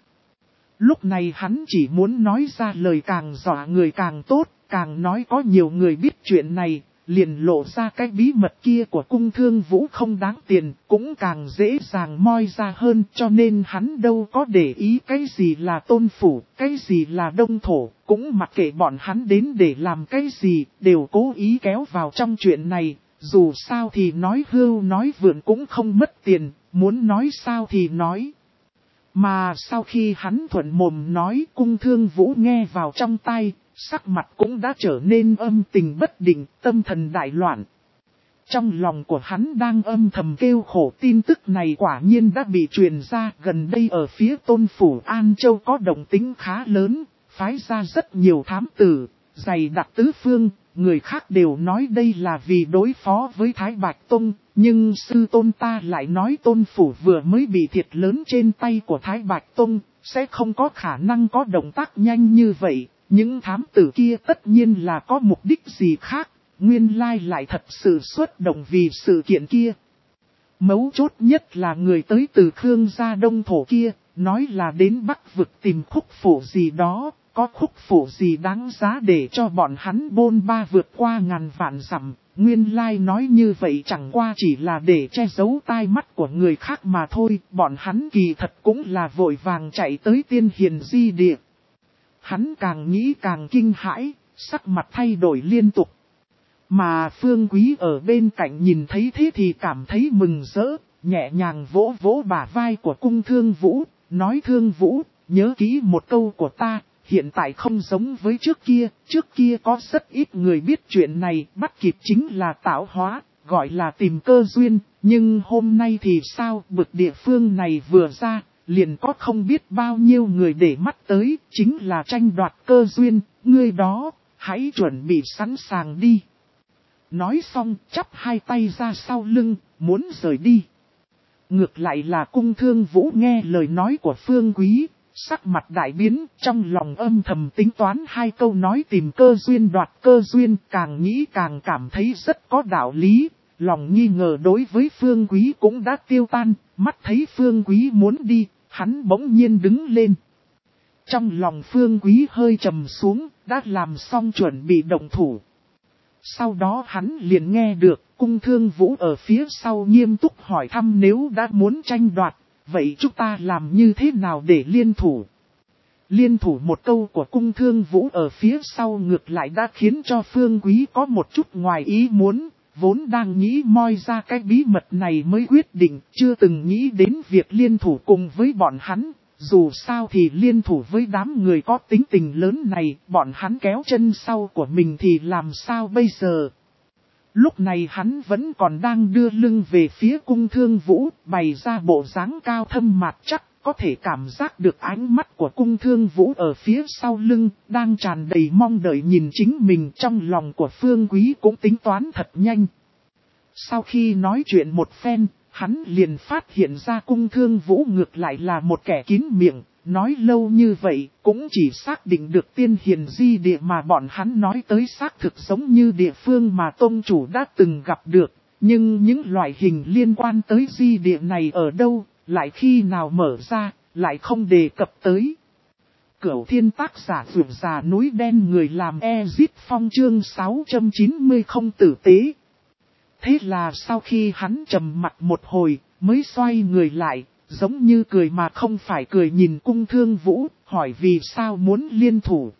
Lúc này hắn chỉ muốn nói ra lời càng dọa người càng tốt, càng nói có nhiều người biết chuyện này, liền lộ ra cái bí mật kia của Cung Thương Vũ không đáng tiền, cũng càng dễ dàng moi ra hơn, cho nên hắn đâu có để ý cái gì là Tôn Phủ, cái gì là Đông Thổ, cũng mặc kệ bọn hắn đến để làm cái gì, đều cố ý kéo vào trong chuyện này, dù sao thì nói hưu nói vượn cũng không mất tiền, muốn nói sao thì nói. Mà sau khi hắn thuận mồm nói, Cung Thương Vũ nghe vào trong tai, sắc mặt cũng đã trở nên âm tình bất định, tâm thần đại loạn. Trong lòng của hắn đang âm thầm kêu khổ, tin tức này quả nhiên đã bị truyền ra. Gần đây ở phía Tôn Phủ An Châu có động tĩnh khá lớn, phái ra rất nhiều thám tử, dày đặc tứ phương. Người khác đều nói đây là vì đối phó với Thái Bạch Tông, nhưng sư tôn ta lại nói Tôn Phủ vừa mới bị thiệt lớn trên tay của Thái Bạch Tông, sẽ không có khả năng có động tác nhanh như vậy. Những thám tử kia tất nhiên là có mục đích gì khác, nguyên lai lại thật sự xuất động vì sự kiện kia. Mấu chốt nhất là người tới từ Khương gia Đông Thổ kia, nói là đến Bắc vực tìm khúc phổ gì đó. Có khúc phổ gì đáng giá để cho bọn hắn bôn ba vượt qua ngàn vạn dặm. Nguyên lai nói như vậy chẳng qua chỉ là để che giấu tai mắt của người khác mà thôi. Bọn hắn kỳ thật cũng là vội vàng chạy tới Tiên Hiền Di Địa. Hắn càng nghĩ càng kinh hãi, sắc mặt thay đổi liên tục. Mà Phương Quý ở bên cạnh nhìn thấy thế thì cảm thấy mừng rỡ, nhẹ nhàng vỗ vỗ bả vai của Cung Thương Vũ, nói Thương Vũ, nhớ kỹ một câu của ta. Hiện tại không giống với trước kia, trước kia có rất ít người biết chuyện này, bắt kịp chính là tạo hóa, gọi là tìm cơ duyên, nhưng hôm nay thì sao, bực địa phương này vừa ra, liền có không biết bao nhiêu người để mắt tới, chính là tranh đoạt cơ duyên, ngươi đó, hãy chuẩn bị sẵn sàng đi. Nói xong, chắp hai tay ra sau lưng, muốn rời đi. Ngược lại là Cung Thương Vũ nghe lời nói của Phương Quý. Sắc mặt đại biến, trong lòng âm thầm tính toán hai câu nói tìm cơ duyên đoạt cơ duyên, càng nghĩ càng cảm thấy rất có đạo lý, lòng nghi ngờ đối với Phương Quý cũng đã tiêu tan, mắt thấy Phương Quý muốn đi, hắn bỗng nhiên đứng lên. Trong lòng Phương Quý hơi trầm xuống, đã làm xong chuẩn bị động thủ. Sau đó hắn liền nghe được, Cung Thương Vũ ở phía sau nghiêm túc hỏi thăm nếu đã muốn tranh đoạt. Vậy chúng ta làm như thế nào để liên thủ? Liên thủ một câu của Cung Thương Vũ ở phía sau ngược lại đã khiến cho Phương Quý có một chút ngoài ý muốn, vốn đang nghĩ moi ra cái bí mật này mới quyết định, chưa từng nghĩ đến việc liên thủ cùng với bọn hắn. Dù sao thì liên thủ với đám người có tính tình lớn này, bọn hắn kéo chân sau của mình thì làm sao bây giờ? Lúc này hắn vẫn còn đang đưa lưng về phía Cung Thương Vũ, bày ra bộ dáng cao thâm mạt chắc, có thể cảm giác được ánh mắt của Cung Thương Vũ ở phía sau lưng, đang tràn đầy mong đợi nhìn chính mình. Trong lòng của Phương Quý cũng tính toán thật nhanh. Sau khi nói chuyện một phen, hắn liền phát hiện ra Cung Thương Vũ ngược lại là một kẻ kín miệng. Nói lâu như vậy, cũng chỉ xác định được Tiên Hiền Di Địa mà bọn hắn nói tới xác thực giống như địa phương mà Tông Chủ đã từng gặp được. Nhưng những loại hình liên quan tới Di Địa này ở đâu, lại khi nào mở ra, lại không đề cập tới. Cửu Thiên tác giả vượt già núi đen người làm Ezit Phong chương sáu trăm chín mươi không tử tế. Thế là sau khi hắn trầm mặt một hồi, mới xoay người lại. Giống như cười mà không phải cười nhìn Cung Thương Vũ, hỏi vì sao muốn liên thủ.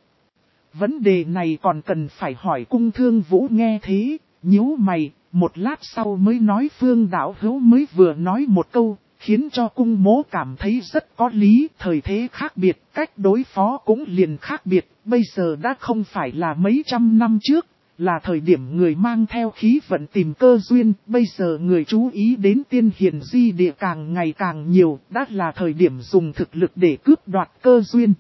Vấn đề này còn cần phải hỏi Cung Thương Vũ nghe thế, nhíu mày, một lát sau mới nói Phương Đạo Hữu mới vừa nói một câu, khiến cho Cung Mỗ cảm thấy rất có lý. Thời thế khác biệt, cách đối phó cũng liền khác biệt, bây giờ đã không phải là mấy trăm năm trước. Là thời điểm người mang theo khí vận tìm cơ duyên, bây giờ người chú ý đến Tiên Hiền Di Địa càng ngày càng nhiều, đã là thời điểm dùng thực lực để cướp đoạt cơ duyên.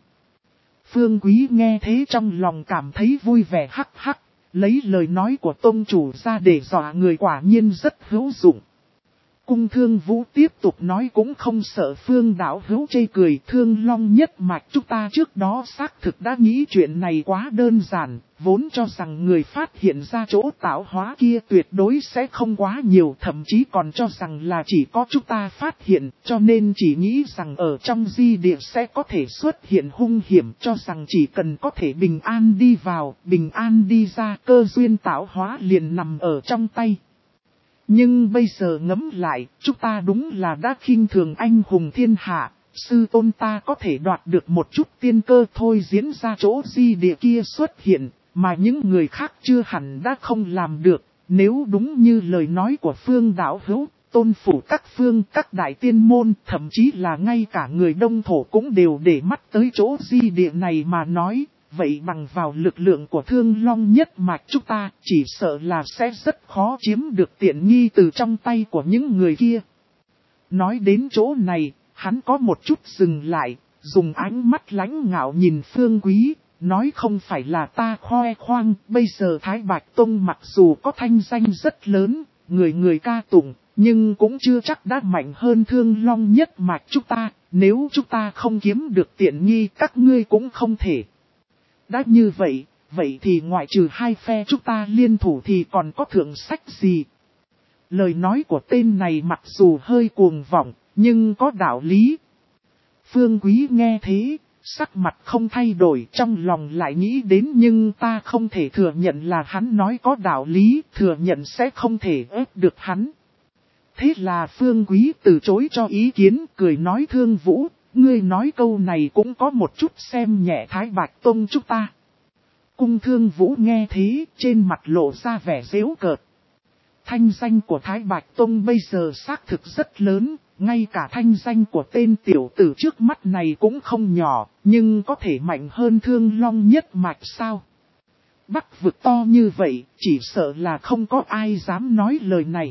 Phương Quý nghe thế trong lòng cảm thấy vui vẻ hắc hắc, lấy lời nói của Tông Chủ ra để dọa người quả nhiên rất hữu dụng. Cung Thương Vũ tiếp tục nói cũng không sợ Phương Đạo Hữu chê cười. Thương Long nhất mạch chúng ta trước đó xác thực đã nghĩ chuyện này quá đơn giản, vốn cho rằng người phát hiện ra chỗ tạo hóa kia tuyệt đối sẽ không quá nhiều, thậm chí còn cho rằng là chỉ có chúng ta phát hiện, cho nên chỉ nghĩ rằng ở trong Di Địa sẽ có thể xuất hiện hung hiểm, cho rằng chỉ cần có thể bình an đi vào, bình an đi ra, cơ duyên tạo hóa liền nằm ở trong tay. Nhưng bây giờ ngẫm lại, chúng ta đúng là đã khinh thường anh hùng thiên hạ, sư tôn ta có thể đoạt được một chút tiên cơ thôi diễn ra chỗ Di Địa kia xuất hiện, mà những người khác chưa hẳn đã không làm được. Nếu đúng như lời nói của Phương Đạo Hữu, Tôn Phủ các phương các đại tiên môn, thậm chí là ngay cả người Đông Thổ cũng đều để mắt tới chỗ Di Địa này mà nói, vậy bằng vào lực lượng của Thương Long nhất mạch chúng ta chỉ sợ là sẽ rất khó chiếm được tiện nghi từ trong tay của những người kia. Nói đến chỗ này, hắn có một chút dừng lại, dùng ánh mắt lãnh ngạo nhìn Phương Quý, nói không phải là ta khoe khoang, bây giờ Thái Bạch Tông mặc dù có thanh danh rất lớn, người người ca tụng, nhưng cũng chưa chắc đã mạnh hơn Thương Long nhất mạch chúng ta, nếu chúng ta không kiếm được tiện nghi các ngươi cũng không thể. Đã như vậy, vậy thì ngoại trừ hai phe chúng ta liên thủ thì còn có thượng sách gì? Lời nói của tên này mặc dù hơi cuồng vọng, nhưng có đạo lý. Phương Quý nghe thế, sắc mặt không thay đổi, trong lòng lại nghĩ đến nhưng ta không thể thừa nhận là hắn nói có đạo lý, thừa nhận sẽ không thể ép được hắn. Thế là Phương Quý từ chối cho ý kiến, cười nói Thương Vũ, ngươi nói câu này cũng có một chút xem nhẹ Thái Bạch Tông chúng ta. Cung Thương Vũ nghe thế, trên mặt lộ ra vẻ giễu cợt. Thanh danh của Thái Bạch Tông bây giờ xác thực rất lớn, ngay cả thanh danh của tên tiểu tử trước mắt này cũng không nhỏ, nhưng có thể mạnh hơn Thương Long nhất mạch sao? Bắc vực to như vậy, chỉ sợ là không có ai dám nói lời này.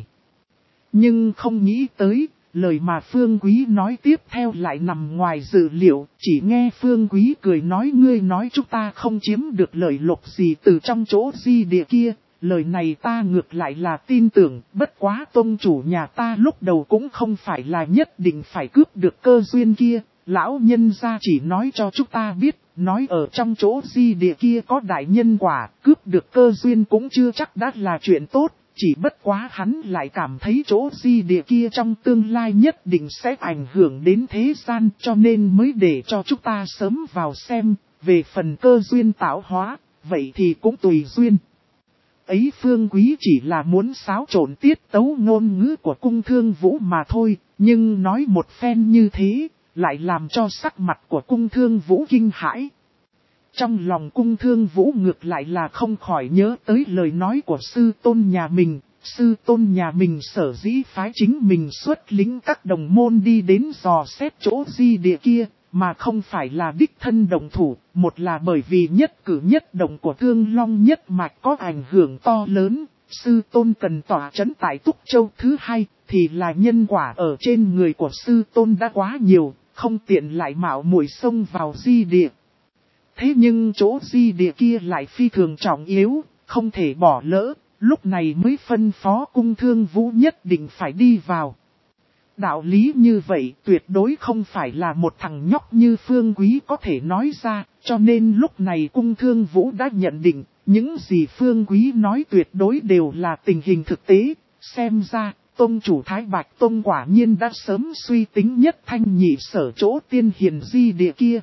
Nhưng không nghĩ tới, lời mà Phương Quý nói tiếp theo lại nằm ngoài dự liệu, chỉ nghe Phương Quý cười nói ngươi nói chúng ta không chiếm được lợi lộc gì từ trong chỗ di địa kia. Lời này ta ngược lại là tin tưởng, bất quá tông chủ nhà ta lúc đầu cũng không phải là nhất định phải cướp được cơ duyên kia. Lão nhân gia chỉ nói cho chúng ta biết, nói ở trong chỗ di địa kia có đại nhân quả, cướp được cơ duyên cũng chưa chắc đã là chuyện tốt. Chỉ bất quá hắn lại cảm thấy chỗ di địa kia trong tương lai nhất định sẽ ảnh hưởng đến thế gian cho nên mới để cho chúng ta sớm vào xem, về phần cơ duyên tạo hóa, vậy thì cũng tùy duyên. Ấy Phương Quý chỉ là muốn xáo trộn tiết tấu ngôn ngữ của Cung Thương Vũ mà thôi, nhưng nói một phen như thế, lại làm cho sắc mặt của Cung Thương Vũ kinh hãi. Trong lòng Cung Thương Vũ ngược lại là không khỏi nhớ tới lời nói của sư tôn nhà mình, sư tôn nhà mình sở dĩ phái chính mình xuất lính các đồng môn đi đến dò xét chỗ di địa kia. Mà không phải là đích thân đồng thủ, một là bởi vì nhất cử nhất động của Thương Long nhất mạch có ảnh hưởng to lớn, sư tôn cần tỏa chấn tại Túc Châu. Thứ hai, thì là nhân quả ở trên người của sư tôn đã quá nhiều, không tiện lại mạo muội xông vào di địa. Thế nhưng chỗ di địa kia lại phi thường trọng yếu, không thể bỏ lỡ, lúc này mới phân phó Cung Thương Vũ nhất định phải đi vào. Đạo lý như vậy tuyệt đối không phải là một thằng nhóc như Phương Quý có thể nói ra, cho nên lúc này Cung Thương Vũ đã nhận định, những gì Phương Quý nói tuyệt đối đều là tình hình thực tế, xem ra, Tông chủ Thái Bạch Tông quả nhiên đã sớm suy tính nhất thanh nhị sở chỗ tiên hiền di địa kia.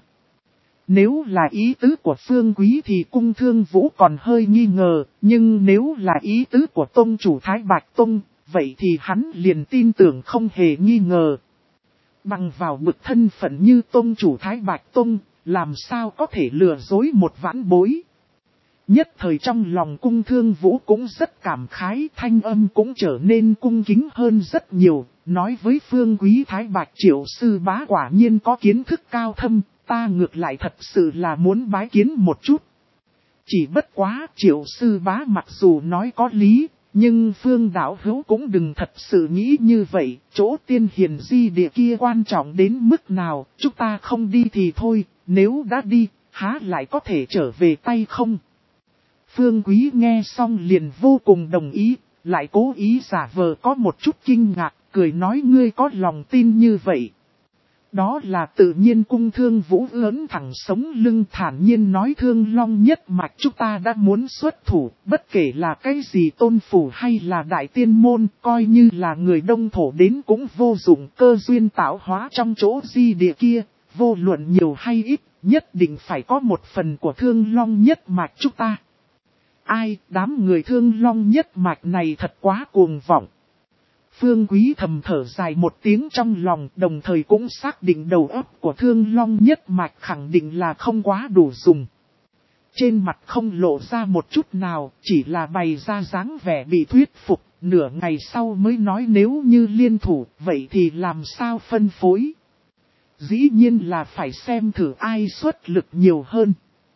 Nếu là ý tứ của Phương Quý thì Cung Thương Vũ còn hơi nghi ngờ, nhưng nếu là ý tứ của Tông chủ Thái Bạch Tông, vậy thì hắn liền tin tưởng không hề nghi ngờ. Bằng vào bực thân phận như Tông chủ Thái Bạch Tông, làm sao có thể lừa dối một vãn bối. Nhất thời trong lòng Cung Thương Vũ cũng rất cảm khái, thanh âm cũng trở nên cung kính hơn rất nhiều, nói với Phương Quý Thái Bạch Triệu sư bá quả nhiên có kiến thức cao thâm, ta ngược lại thật sự là muốn bái kiến một chút. Chỉ bất quá Triệu sư bá mặc dù nói có lý, nhưng Phương đạo hữu cũng đừng thật sự nghĩ như vậy, chỗ tiên hiền di địa kia quan trọng đến mức nào, chúng ta không đi thì thôi, nếu đã đi, há lại có thể trở về tay không. Phương Quý nghe xong liền vô cùng đồng ý, lại cố ý giả vờ có một chút kinh ngạc, cười nói ngươi có lòng tin như vậy. Đó là tự nhiên. Cung Thương Vũ ớn thẳng sống lưng thản nhiên nói Thương Long nhất mạch chúng ta đã muốn xuất thủ, bất kể là cái gì tôn phủ hay là đại tiên môn, coi như là người đông thổ đến cũng vô dụng, cơ duyên tạo hóa trong chỗ di địa kia, vô luận nhiều hay ít, nhất định phải có một phần của Thương Long nhất mạch chúng ta. Ai, đám người Thương Long nhất mạch này thật quá cuồng vọng. Phương Quý thầm thở dài một tiếng trong lòng, đồng thời cũng xác định đầu óc của Thương Long nhất mạch khẳng định là không quá đủ dùng. Trên mặt không lộ ra một chút nào, chỉ là bày ra dáng vẻ bị thuyết phục, nửa ngày sau mới nói nếu như liên thủ, vậy thì làm sao phân phối. Dĩ nhiên là phải xem thử ai xuất lực nhiều hơn.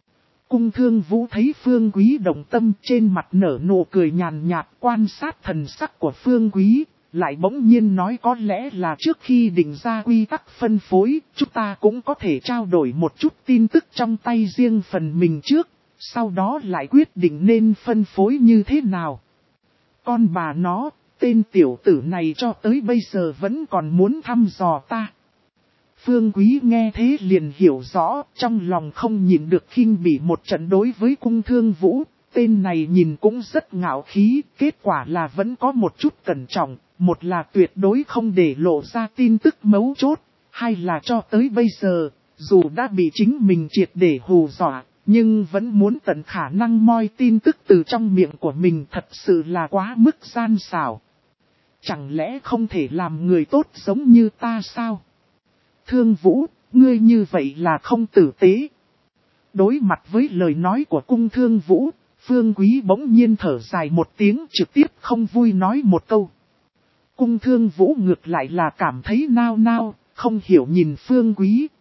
Cung Thương Vũ thấy Phương Quý động tâm, trên mặt nở nụ cười nhàn nhạt, quan sát thần sắc của Phương Quý, lại bỗng nhiên nói có lẽ là trước khi định ra quy tắc phân phối, chúng ta cũng có thể trao đổi một chút tin tức trong tay riêng phần mình trước, sau đó lại quyết định nên phân phối như thế nào. Con bà nó, tên tiểu tử này cho tới bây giờ vẫn còn muốn thăm dò ta. Phương Quý nghe thế liền hiểu rõ, trong lòng không nhịn được khinh bỉ một trận đối với Cung Thương Vũ. Tên này nhìn cũng rất ngạo khí, kết quả là vẫn có một chút cẩn trọng, một là tuyệt đối không để lộ ra tin tức mấu chốt, hai là cho tới bây giờ, dù đã bị chính mình triệt để hù dọa, nhưng vẫn muốn tận khả năng moi tin tức từ trong miệng của mình, thật sự là quá mức gian xảo. Chẳng lẽ không thể làm người tốt giống như ta sao? Thương Vũ, ngươi như vậy là không tử tế. Đối mặt với lời nói của Cung Thương Vũ, Phương Quý bỗng nhiên thở dài một tiếng, trực tiếp không vui nói một câu. Cung Thương Vũ ngược lại là cảm thấy nao nao, không hiểu nhìn Phương Quý.